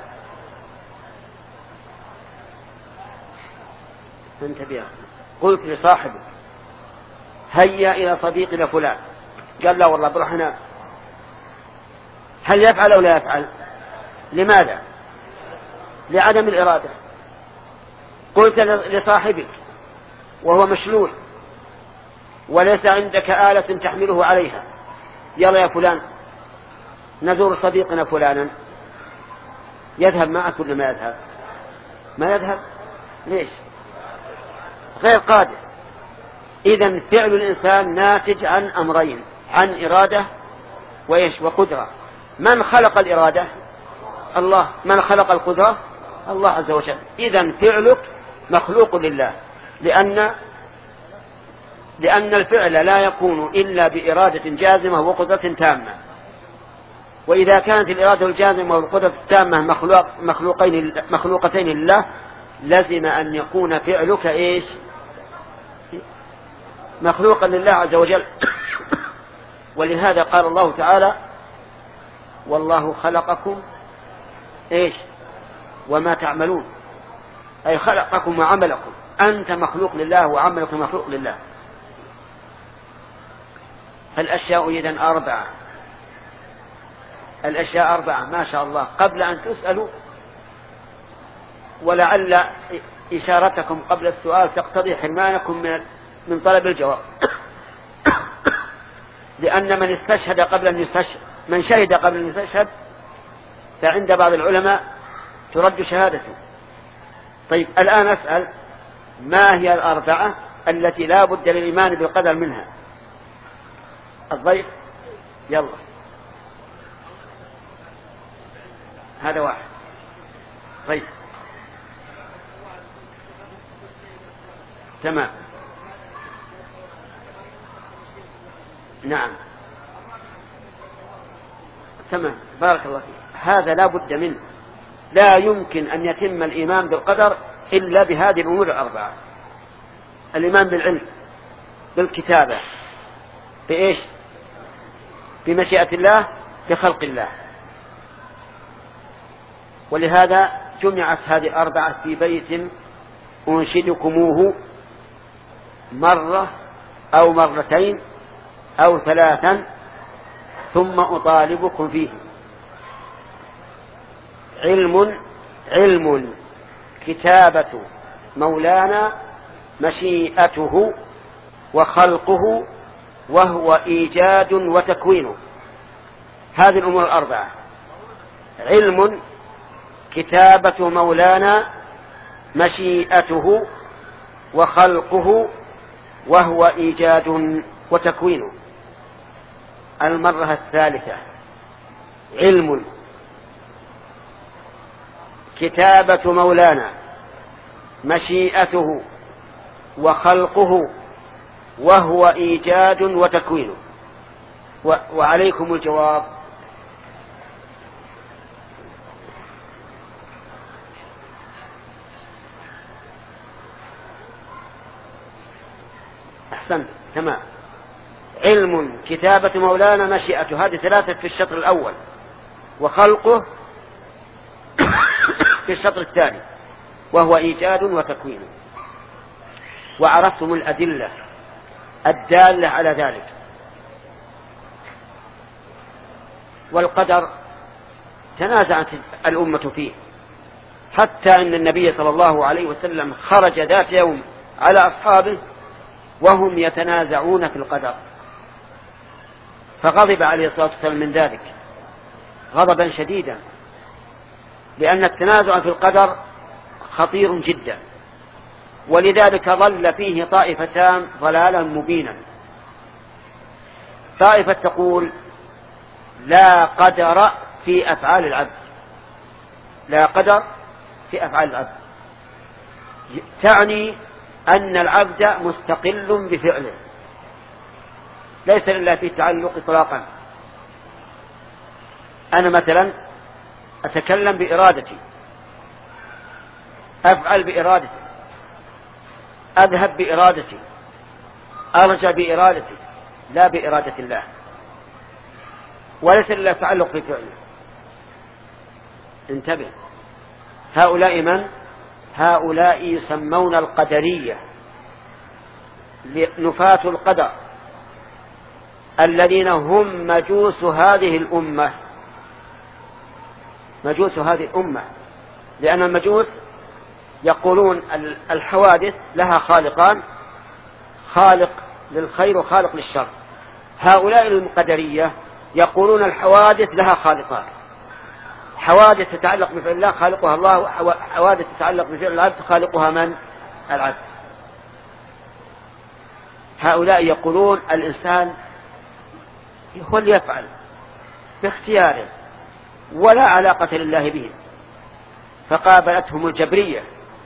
انتبه. قلت لصاحبك هيا إلى صديقنا فلان، قال لا والله بروح هنا، هل يفعل أو لا يفعل؟ لماذا؟ لعدم الإرادة. قلت لصاحبك وهو مشلول وليس عندك آلة تحمله عليها، يلا يا فلان نزور صديقنا فلانا، يذهب معك ولا ما يذهب؟ ما يذهب. ليش؟ غير قادر. إذن فعل الإنسان ناتج عن أمرين، عن إرادة وإيش؟ وقدرة. من خلق الإرادة؟ الله. من خلق القدرة؟ الله عز وجل. إذن فعلك مخلوق لله، لأن لأن الفعل لا يكون إلا بإرادة جازمة وقدرة تامة. وإذا كانت الإرادة الجازمة والقدرة التامة مخلوق مخلوقين مخلوقتين لله، لازم أن يكون فعلك إيش؟ مخلوقا لله عز وجل. ولهذا قال الله تعالى والله خلقكم إيش؟ وما تعملون، أي خلقكم وعملكم. أنت مخلوق لله وعملك مخلوق لله. فالأشياء إذن أربعة، الأشياء أربعة ما شاء الله. قبل أن تسألوا، ولعل إشارتكم قبل السؤال تقتضي حرمانكم من من طلب الجواب، لأن من استشهد قبل أن يستشهد، من شهد قبل أن يستشهد، فعند بعض العلماء ترد شهادته. طيب الآن أسأل، ما هي الأربعة التي لا بد للإيمان بالقدر منها؟ الضيف يلا، هذا واحد. طيب تمام، نعم تمام، بارك الله فيك. هذا لا بد منه، لا يمكن أن يتم الإيمان بالقدر إلا بهذه الأمور الأربعة: الإيمان بالعلم، بالكتابة، بإيش؟ بمشيئة الله، بخلق الله. ولهذا جمعت هذه الأربعة في بيت أنشدكموه مرة أو مرتين أو ثلاثا ثم أطالبكم فيه. علم علم كتابة مولانا مشيئته وخلقه وهو إيجاد وتكوين. هذه الأمور الأربعة: علم كتابة مولانا مشيئته وخلقه وهو إيجاد وتكوين. المرة الثالثة: علم كتابة مولانا مشيئته وخلقه وهو إيجاد وتكوين. وعليكم الجواب. أحسنت، تمام. علم كتابة مولانا مشيئته، هذه ثلاثة في الشطر الأول، وخلقه في الشطر الثاني، وهو إيجاد وتكوين. وعرفتم الأدلة الدالة على ذلك. والقدر تنازعت الأمة فيه، حتى أن النبي صلى الله عليه وسلم خرج ذات يوم على أصحابه وهم يتنازعون في القدر، فغضب عليه الصلاة والسلام من ذلك غضبا شديدا، لأن التنازع في القدر خطير جدا، ولذلك ظل فيه طائفتان ضلالا مبينا. طائفة تقول لا قدر في أفعال العبد، لا قدر في أفعال العبد، تعني أن العبد مستقل بفعله، ليس لله فيه تعلق إطلاقا. أنا مثلا أتكلم بإرادتي، أفعل بإرادتي، أذهب بإرادتي، أرجع بإرادتي، لا بإرادة الله، وليس لله تعلق بفعله. انتبه، هؤلاء من؟ هؤلاء يسمون القدرية، نفاة القدر، الذين هم مجوس هذه الأمة، مجوس هذه الأمة، لأن المجوس يقولون الحوادث لها خالقان، خالق للخير وخالق للشر. هؤلاء القدرية يقولون الحوادث لها خالقان، حوادث تتعلق بفعل الله خالقها الله، وحوادث تتعلق بفعل العبد خالقها من؟ العبد. هؤلاء يقولون الإنسان هو اللي يفعل باختياره ولا علاقة لله به، فقابلتهم الجبرية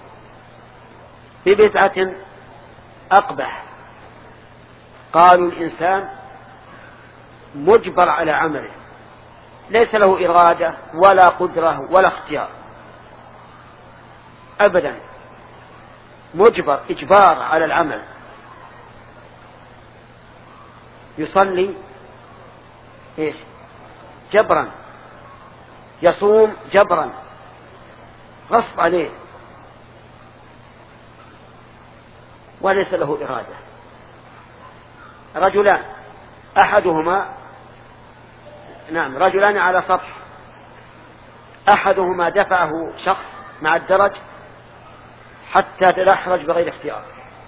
ببدعة أقبح، قالوا الإنسان مجبر على عمله، ليس له إرادة ولا قدرة ولا اختيار أبدا، مجبر إجبار على العمل. يصلي إيش؟ جبرا، يصوم جبرا، غصب عليه، وليس له إرادة. رجلان، أحدهما نعم رجلان على سطح، أحدهما دفعه شخص مع الدرج حتى تدحرج بغير اختيار.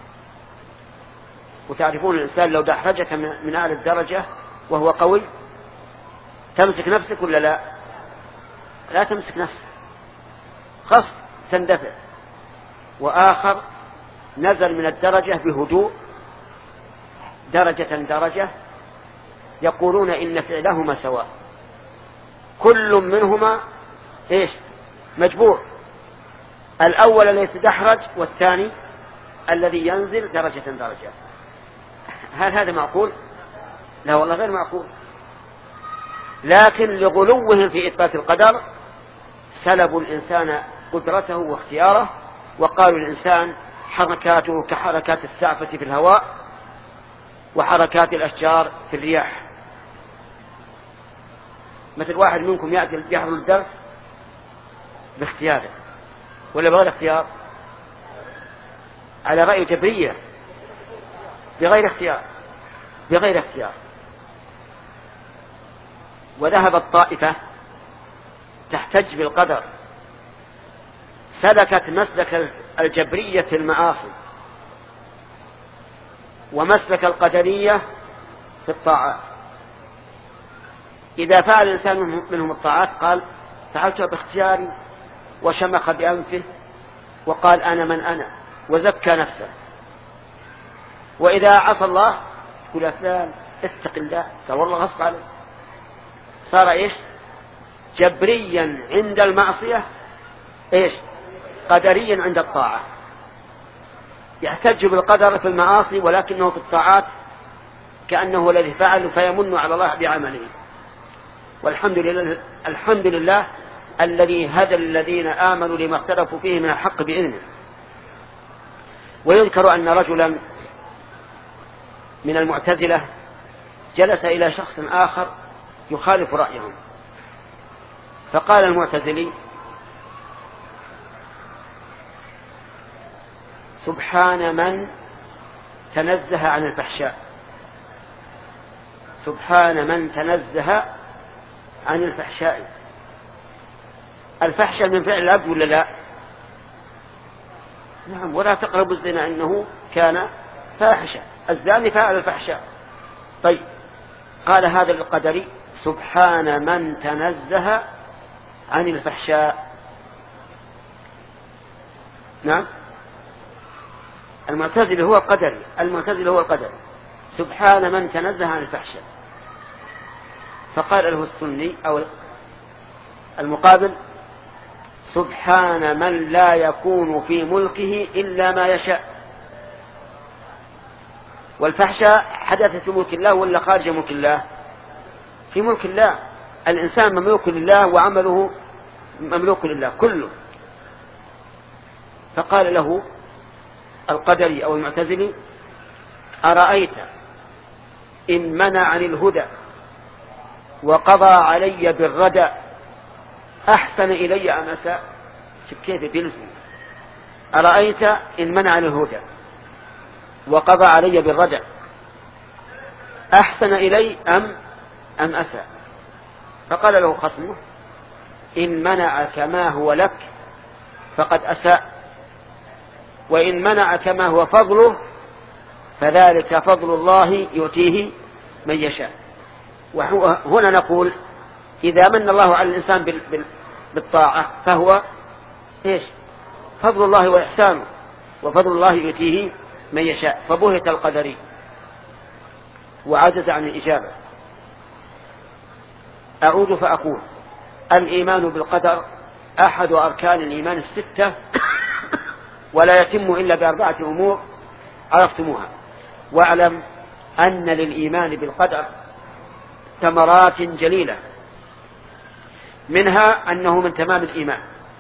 وتعرفون الإنسان لو دحرجك من أعلى الدرجة وهو قوي تمسك نفسك ولا لا؟ لا تمسك نفسك، خصب تندفع. وآخر نزل من الدرجة بهدوء درجة درجة، يقولون إن فعلهما سواء، كل منهما إيش؟ مجبور. الأول الذي يتدحرج والثاني الذي ينزل درجة درجة. هل هذا معقول؟ لا والله غير معقول. لكن لغلوهم في إثبات القدر سلبوا الإنسان قدرته واختياره، وقالوا الإنسان حركاته كحركات السعفة في الهواء وحركات الأشجار في الرياح. مثل واحد منكم يأتي يحضر الدرس باختياره ولا بغير اختيار؟ على رأي جبرية، بغير اختيار، بغير اختيار. وذهبت طائفة تحتج بالقدر، سلكت مسلك الجبرية في المعاصي ومسلك القدرية في الطاعات. إذا فعل الإنسان منهم الطاعات قال فعلتها باختياري، وشمخ بأنفه وقال أنا من أنا، وزكى نفسه. وإذا عصى الله يقول فلان اتق الله، قال والله غصب عليه. صار إيش؟ جبريا عند المعصية، إيش؟ قدريا عند الطاعة. يحتج بالقدر في المعاصي ولكنه في الطاعات كأنه الذي فعل فيمن على الله بعمله. والحمد لله، الحمد لله الذي هدى الذين آمنوا لما اختلفوا فيه من الحق بإذنه. ويذكر أن رجلا من المعتزلة جلس إلى شخص آخر يخالف رأيهم، فقال المعتزلي سبحان من تنزه عن الفحشاء، سبحان من تنزه عن الفحشاء. الفحشاء من فعل العبد ولا لا؟ نعم. ولا تقربوا الزنا إنه كان فاحشة، الزاني فعل الفحشاء. طيب، قال هذا القدري سبحان من تنزه عن الفحشاء. نعم، المعتزلي هو القدري، المعتزلي هو القدري، سبحان من تنزه عن الفحشاء. فقال له السني أو المقابل سبحان من لا يكون في ملكه إلا ما يشاء. والفحشاء حدثت في ملك الله ولا خارج ملك الله؟ في ملك الله. الإنسان مملوك لله وعمله مملوك لله كله. فقال له القدري أو المعتزلي: أرأيت إن منعني الهدى وقضى علي بالردى أحسن إلي أم أساء؟ شوف كيف بيلزم. أرأيت إن منعني الهدى وقضى علي بالردى أحسن إلي أم أم أساء؟ فقال له خصمه: إن منعك ما هو لك فقد أساء، وإن منعك ما هو فضله فذلك فضل الله يؤتيه من يشاء. وهنا نقول: إذا من الله على الإنسان بالطاعة فهو إيش؟ فضل الله وإحسانه، وفضل الله يؤتيه من يشاء. فبهت القدري وعجز عن الإجابة. أعود فأقول: الإيمان بالقدر أحد أركان الإيمان الستة، ولا يتم إلا بأربعة أمور عرفتموها. واعلم أن للإيمان بالقدر ثمرات جليلة، منها أنه من تمام الإيمان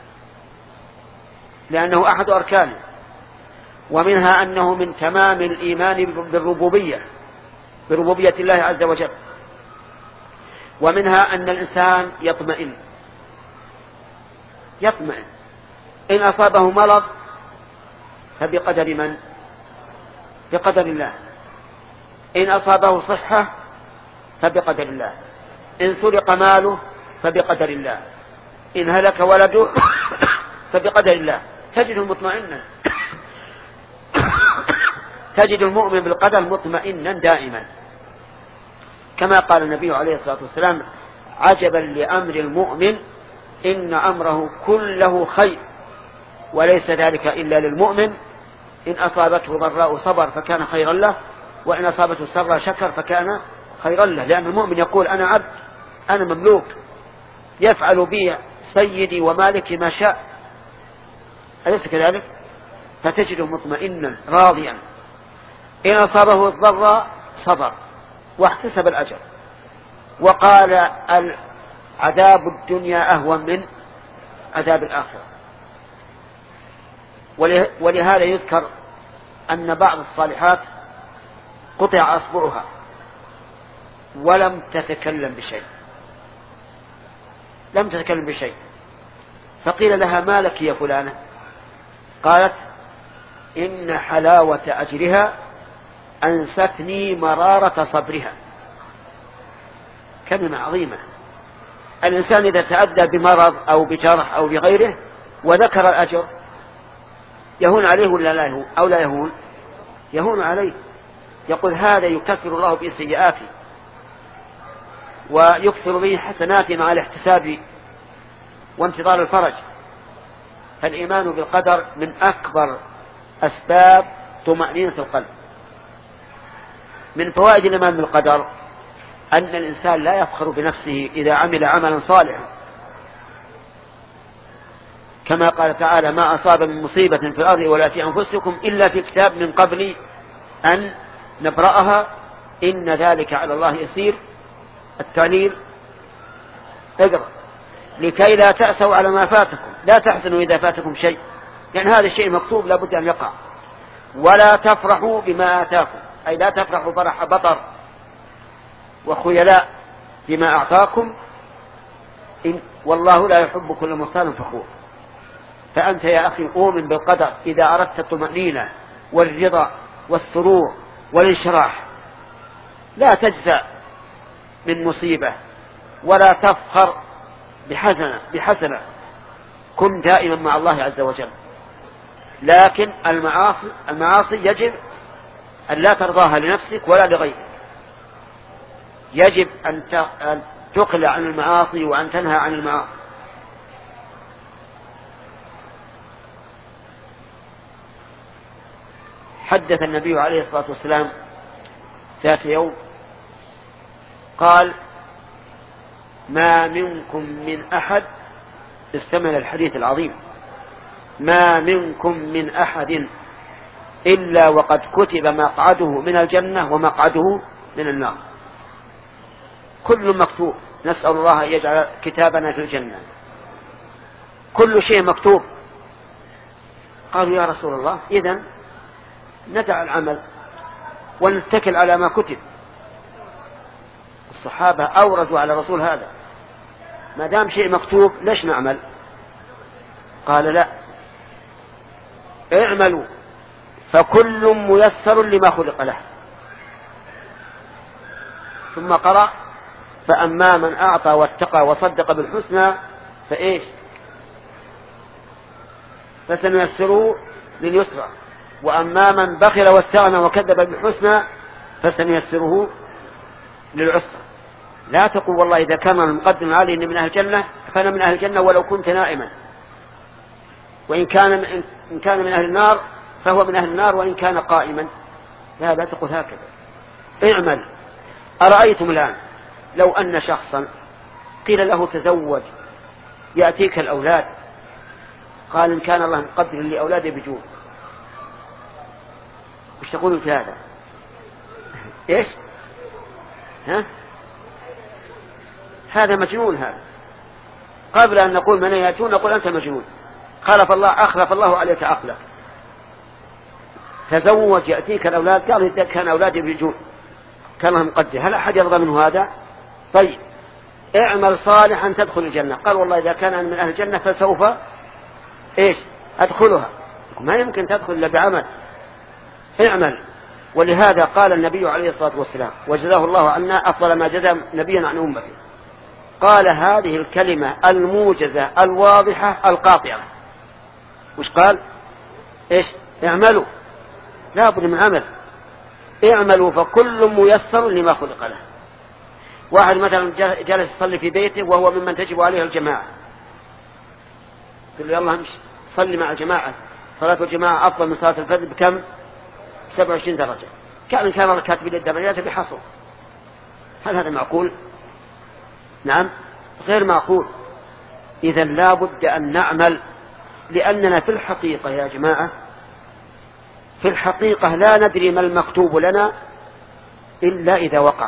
لأنه أحد أركانه، ومنها أنه من تمام الإيمان بالربوبية بربوبية الله عز وجل، ومنها أن الإنسان يطمئن يطمئن إن أصابه مرض فبقدر من؟ بقدر الله. إن أصابه صحة فبقدر الله. إن سرق ماله فبقدر الله. إن هلك ولده فبقدر الله. تجد مطمئنا تجد المؤمن بالقدر مطمئنا دائما، كما قال النبي عليه الصلاة والسلام: عجبا لأمر المؤمن إن أمره كله خير وليس ذلك إلا للمؤمن، إن أصابته ضراء صبر فكان خيرا له، وإن أصابته سراء شكر فكان خيرا له. لأن المؤمن يقول: أنا عبد، أنا مملوك، يفعل بي سيدي ومالكي ما شاء، أليس كذلك؟ فتجده مطمئنا راضيا. إن أصابه الضراء صبر واحتسب الأجر، وقال: عذاب الدنيا أهون من عذاب الآخرة. ولهذا يذكر أن بعض الصالحات قطع أصبعها ولم تتكلم بشيء لم تتكلم بشيء فقيل لها: ما لك يا فلانة؟ قالت: إن حلاوة أجرها أنستني مرارة صبرها. كلمة عظيمة. الإنسان إذا تأدى بمرض أو بجرح أو بغيره وذكر الأجر يهون عليه ولا لا يهون؟ أو لا يهون؟ يهون عليه. يقول: هذا يكفر الله به سيئاته ويكثر به حسنات مع الاحتساب وانتظار الفرج. فالإيمان بالقدر من أكبر أسباب طمأنينة القلب. من فوائد الإيمان بالقدر أن الإنسان لا يفخر بنفسه إذا عمل عملا صالحا، كما قال تعالى: ما أصاب من مصيبة في الأرض ولا في أنفسكم إلا في كتاب من قبل أن نبرأها إن ذلك على الله يسير. التعليل: اقرأ لكي لا تأسوا على ما فاتكم، لا تحزنوا إذا فاتكم شيء، لأن يعني هذا الشيء مكتوب لابد أن يقع. ولا تفرحوا بما آتاكم، أي لا تفرحوا فرح بطر وخيلاء بما أعطاكم، إن والله لا يحب كل مختال فخور. فأنت يا أخي أؤمن بالقدر إذا أردت الطمأنينة والرضا والسرور والانشراح. لا تجزع من مصيبة ولا تفخر بحسنة بحسنة كن دائما مع الله عز وجل. لكن المعاصي المعاصي يجب أن لا ترضاها لنفسك ولا لغيرك. يجب أن تقلع عن المعاصي وأن تنهى عن المعاصي. حدث النبي عليه الصلاة والسلام ذات يوم قال: ما منكم من أحد، استمع الحديث العظيم، ما منكم من أحد إلا وقد كتب مقعده من الجنة ومقعده من النار. كل مكتوب، نسأل الله أن يجعل كتابنا في الجنة. كل شيء مكتوب. قالوا يا رسول الله إذن ندع العمل ونتكل على ما كتب. الصحابة أوردوا على الرسول هذا، ما دام شيء مكتوب ليش نعمل؟ قال لا، اعملوا فكل ميسر لما خلق له. ثم قرأ فأما من أعطى واتقى وصدق بالحسنى فإيش؟ فسنيسره لليسرى، وأما من بخل واستغنى وكذب بالحسنى فسنيسره للعسرى. لا تقول والله إذا كان المقدم علي إني من أهل الجنة فأنا من أهل الجنة ولو كنت نائما، وإن كان إن كان من أهل النار فهو من أهل النار وإن كان قائما. لا لا تقول هكذا. اعمل. أرأيتم الآن لو أن شخصا قيل له تزوج يأتيك الأولاد، قال إن كان الله مقدر لأولادي بجوع، وش تقولوا في هذا؟ إيش؟ ها؟ هذا مجنون. هذا قبل أن نقول من يأتون نقول أنت مجنون، خلف الله أخلف الله عليك عقلك. تزوج يأتيك الأولاد، قال إذا كان أولادي بجوع كان الله مقدر، هل أحد يرضى منه هذا؟ طيب اعمل صالحا تدخل الجنة. قال والله إذا كان من أهل الجنة فسوف إيش أدخلها. ما يمكن تدخل إلا بعمل. اعمل. ولهذا قال النبي عليه الصلاة والسلام وجزاه الله عنا أفضل ما جزى نبيا عن أمته، قال هذه الكلمة الموجزة الواضحة القاطعة. وش قال؟ إيش؟ اعملوا. لا بد من عمل. اعملوا فكل ميسر لما خلق له. واحد مثلا جالس يصلي في بيته وهو ممن تجب عليه الجماعة، قل له يلا امشي صلي مع الجماعة، صلاة الجماعة أفضل من صلاة الفجر بكم؟ سبعة وعشرين درجة. كان كان كاتب الدرجات بحصر. هل هذا معقول؟ نعم غير معقول. إذا لا بد أن نعمل، لأننا في الحقيقة يا جماعة في الحقيقة لا ندري ما المكتوب لنا إلا إذا وقع.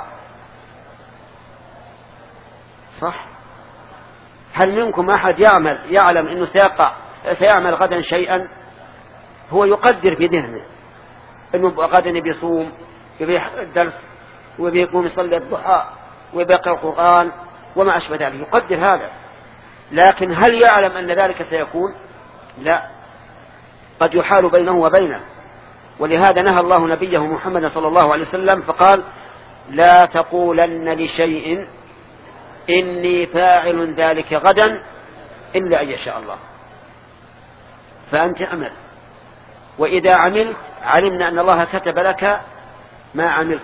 صح؟ هل منكم أحد يعمل يعلم أنه سيقع سيعمل غدا شيئا؟ هو يقدر في ذهنه أنه غدا بيصوم يبي الدرس وبيقوم يصلي الضحى ويقرأ القرآن وما أشبه ذلك، يقدر هذا. لكن هل يعلم أن ذلك سيكون؟ لا، قد يحال بينه وبينه. ولهذا نهى الله نبيه محمد صلى الله عليه وسلم فقال لا تقولن لشيء إني فاعل ذلك غدا إلا أن يشاء الله. فأنت أعمل، وإذا عملت علمنا أن الله كتب لك ما عملت.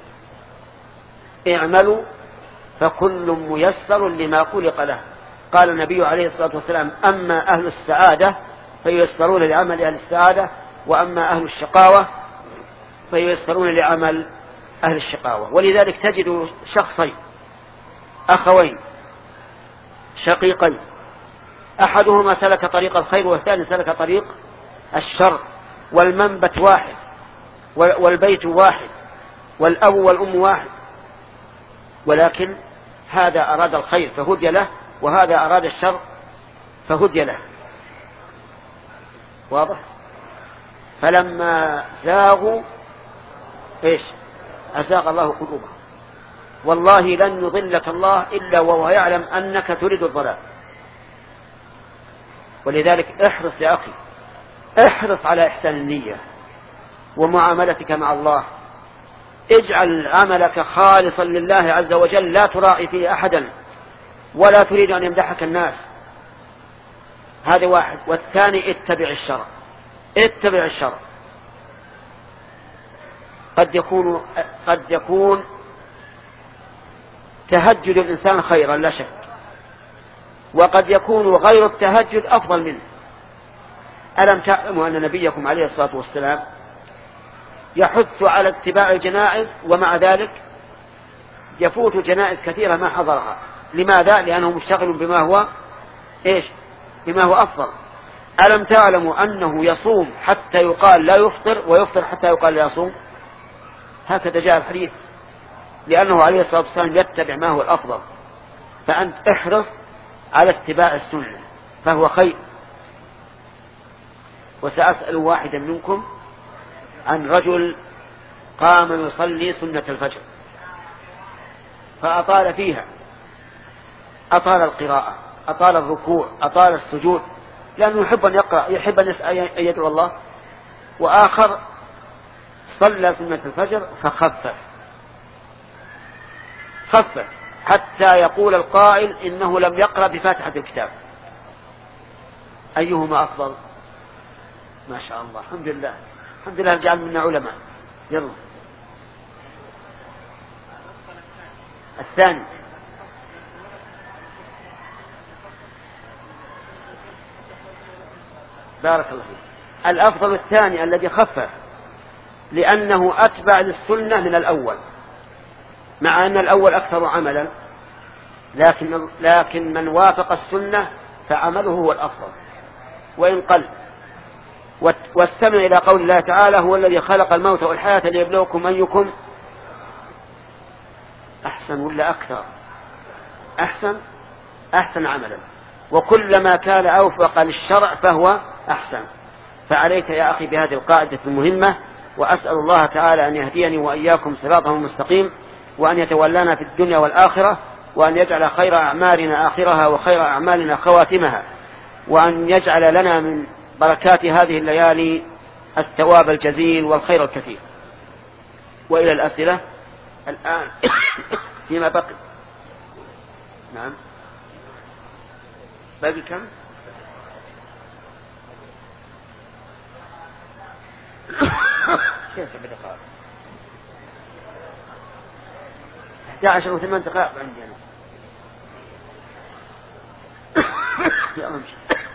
اعملوا فكل ميسر لما خلق له. قال النبي عليه الصلاة والسلام أما أهل السعادة فييسرون لعمل أهل السعادة، وأما أهل الشقاوة فييسرون لعمل أهل الشقاوة. ولذلك تجد شخصين أخوين شقيقين، أحدهما سلك طريق الخير والثاني سلك طريق الشر، والمنبت واحد والبيت واحد والأب والأم واحد، ولكن هذا أراد الخير فهدي له وهذا أراد الشر فهدي له. واضح؟ فلما زاغوا إيش؟ أزاغ الله قلوبهم. والله لن يضلك الله إلا وهو يعلم أنك تريد الضلال. ولذلك احرص يا أخي، احرص على إحسان النية ومعاملتك مع الله. اجعل عملك خالصا لله عز وجل، لا تراعي فيه أحدا ولا تريد أن يمدحك الناس. هذا واحد. والثاني اتبع الشرع. اتبع الشرع. قد يكون قد يكون تهجد الإنسان خيرا لا شك، وقد يكون غير التهجد أفضل منه. ألم تعلموا أن نبيكم عليه الصلاة والسلام يحث على اتباع الجنائز، ومع ذلك يفوت جنائز كثيرة ما حضرها. لماذا؟ لأنه مشتغل بما هو إيش؟ بما هو أفضل. ألم تعلموا أنه يصوم حتى يقال لا يفطر ويفطر حتى يقال لا يصوم؟ هكذا جاء الحديث، لأنه عليه الصلاة والسلام يتبع ما هو الأفضل. فأنت احرص على اتباع السنة فهو خير. وسأسأل واحدا منكم عن رجل قام يصلي سنة الفجر فأطال فيها، أطال القراءة، أطال الركوع، أطال السجود، لأنه يحب أن يقرأ، يحب أن يدعو الله. وآخر صلى سنة الفجر فخفف خفف حتى يقول القائل إنه لم يقرأ بفاتحة الكتاب. أيهما أفضل؟ ما شاء الله، الحمد لله، الحمد لله جعل منا علماء. يلا الثاني. بارك الله فيك. الأفضل الثاني الذي خفف، لأنه أتبع للسنة من الأول، مع أن الأول أكثر عملا، لكن لكن من وافق السنة فعمله هو الأفضل وإن قل. واستمع إلى قول الله تعالى: هو الذي خلق الموت والحياة ليبلوكم أيكم أحسن ولا أكثر. أحسن أحسن عملا، وكلما كان أوفق للشرع فهو أحسن. فعليك يا أخي بهذه القاعدة المهمة، وأسأل الله تعالى أن يهديني وإياكم صراطه المستقيم، وأن يتولانا في الدنيا والآخرة، وأن يجعل خير أعمالنا آخرها وخير أعمالنا خواتمها، وأن يجعل لنا من بركات هذه الليالي الثواب الجزيل والخير الكثير. وإلى الأسئلة الآن فيما بقي. نعم، باقي كم؟ كيف بدقائق؟ أحد عشر وثمان دقائق عندي أنا. يا أمشي.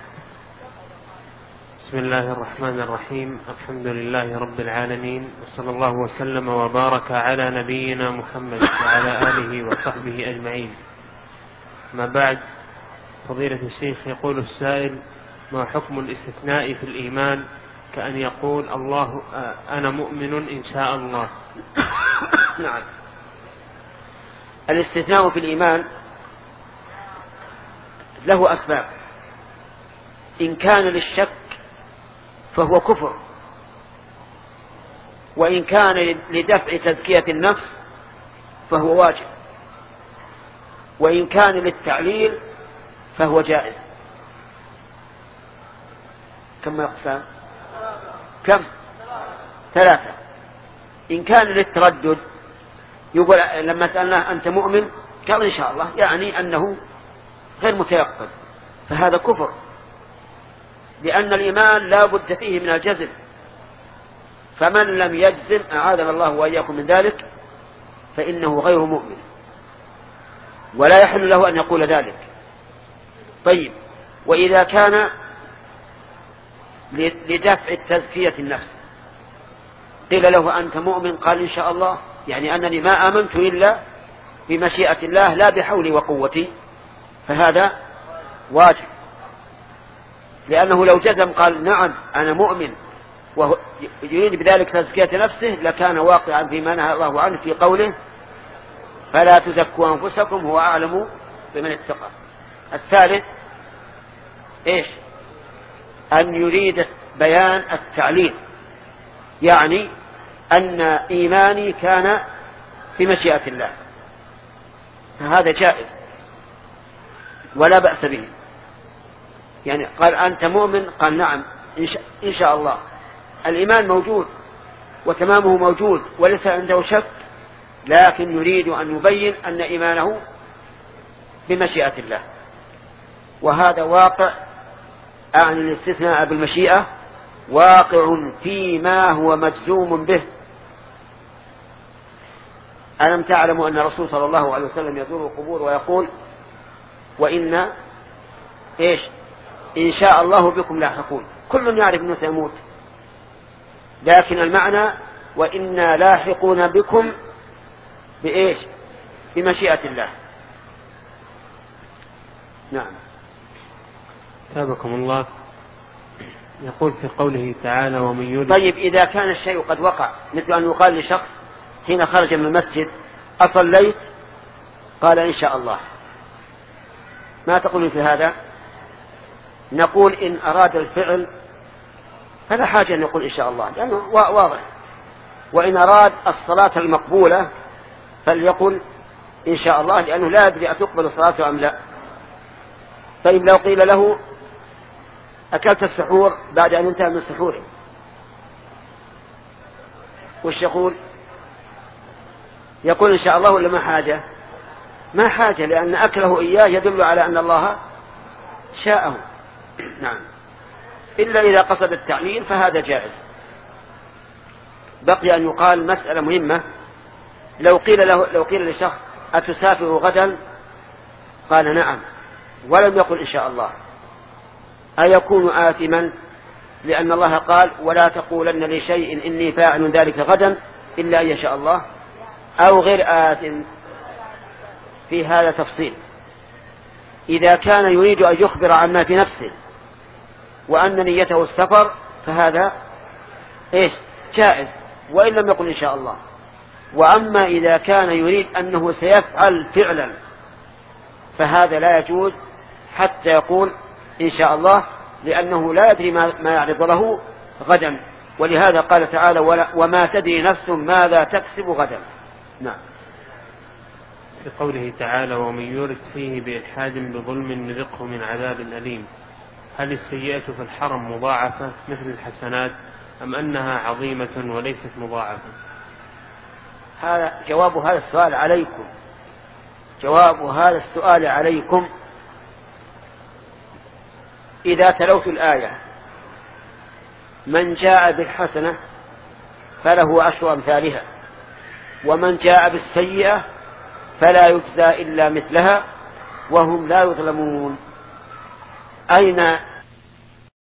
بسم الله الرحمن الرحيم. الحمد لله رب العالمين، وصلى الله وسلم وبارك على نبينا محمد وعلى آله وصحبه أجمعين. ما بعد، فضيلة الشيخ، يقول السائل: ما حكم الاستثناء في الإيمان كأن يقول الله أنا مؤمن إن شاء الله؟ نعم، الاستثناء في الإيمان له أسباب. إن كان للشك فهو كفر، وإن كان لدفع تزكية النفس فهو واجب، وإن كان للتعليل فهو جائز. كم أقسام؟ كم؟ ثلاثة. إن كان للتردد، يقول لما سألناه أنت مؤمن قال إن شاء الله، يعني أنه غير متيقن، فهذا كفر، لأن الإيمان لا بد فيه من الجزم، فمن لم يجزم أعاذنا الله وإياكم من ذلك فإنه غير مؤمن، ولا يحل له أن يقول ذلك. طيب، وإذا كان لدفع تزكية النفس، قيل له أنت مؤمن قال إن شاء الله، يعني أنني ما آمنت إلا بمشيئة الله لا بحولي وقوتي، فهذا واجب، لأنه لو جزم قال نعم أنا مؤمن ويريد بذلك تزكية نفسه لكان واقعا فيما نهى الله عنه في قوله فلا تزكوا أنفسكم هو أعلم بمن اتقى. الثالث إيش؟ أن يريد بيان التعليل، يعني أن إيماني كان في مشيئة الله، فهذا جائز ولا بأس به. يعني قال أنت مؤمن قال نعم إن شاء الله، الإيمان موجود وتمامه موجود وليس عنده شك، لكن يريد أن يبين أن إيمانه بمشيئة الله، وهذا واقع عن الاستثناء بالمشيئة واقع فيما هو مجزوم به. ألم تعلموا أن الرسول صلى الله عليه وسلم يزور القبور ويقول وإن إيش إن شاء الله بكم لاحقون؟ كل يعرف أنه سيموت، لكن المعنى وإنا لاحقون بكم بإيش؟ بمشيئة الله. نعم. تابكم الله. يقول في قوله تعالى ومن يرد. طيب إذا كان الشيء قد وقع، مثل أن يقال لشخص حين خرج من المسجد أصليت؟ قال إن شاء الله، ما تقولون في هذا؟ نقول إن أراد الفعل فلا حاجة أن يقول إن شاء الله لأنه واضح، وإن أراد الصلاة المقبولة فليقل إن شاء الله لأنه لا يدري أتقبل صلاته أم لا. طيب لو قيل له أكلت السحور بعد أن انتهى من السحور، وش يقول؟ يقول إن شاء الله ولا ما حاجة؟ ما حاجة، لأن أكله إياه يدل على أن الله شاءه. نعم، إلا إذا قصد التعليل فهذا جائز. بقي أن يقال مسألة مهمة، لو قيل له لو قيل لشخص أتسافر غدا؟ قال نعم ولم يقل إن شاء الله، أيكون آثما؟ لأن الله قال ولا تقولن لشيء إني فاعل ذلك غدا إلا أن يشاء الله، أو غير آثم. في هذا تفصيل. إذا كان يريد أن يخبر عما في نفسه وأن نيته السفر فهذا إيش؟ جائز وإن لم يقل إن شاء الله. وأما إذا كان يريد أنه سيفعل فعلا فهذا لا يجوز حتى يقول إن شاء الله، لأنه لا يدري ما يعرض له غدا، ولهذا قال تعالى وما تدري نفس ماذا تكسب غدا. نعم. في قوله تعالى ومن يرد فيه بإلحاد بظلم نذقه من عذاب أليم، هل السيئة في الحرم مضاعفة مثل الحسنات أم أنها عظيمة وليست مضاعفة؟ هذا جواب هذا السؤال عليكم جواب هذا السؤال عليكم إذا تلوت الآية من جاء بالحسنة فله عشر أمثالها ومن جاء بالسيئة فلا يجزى إلا مثلها وهم لا يظلمون. أين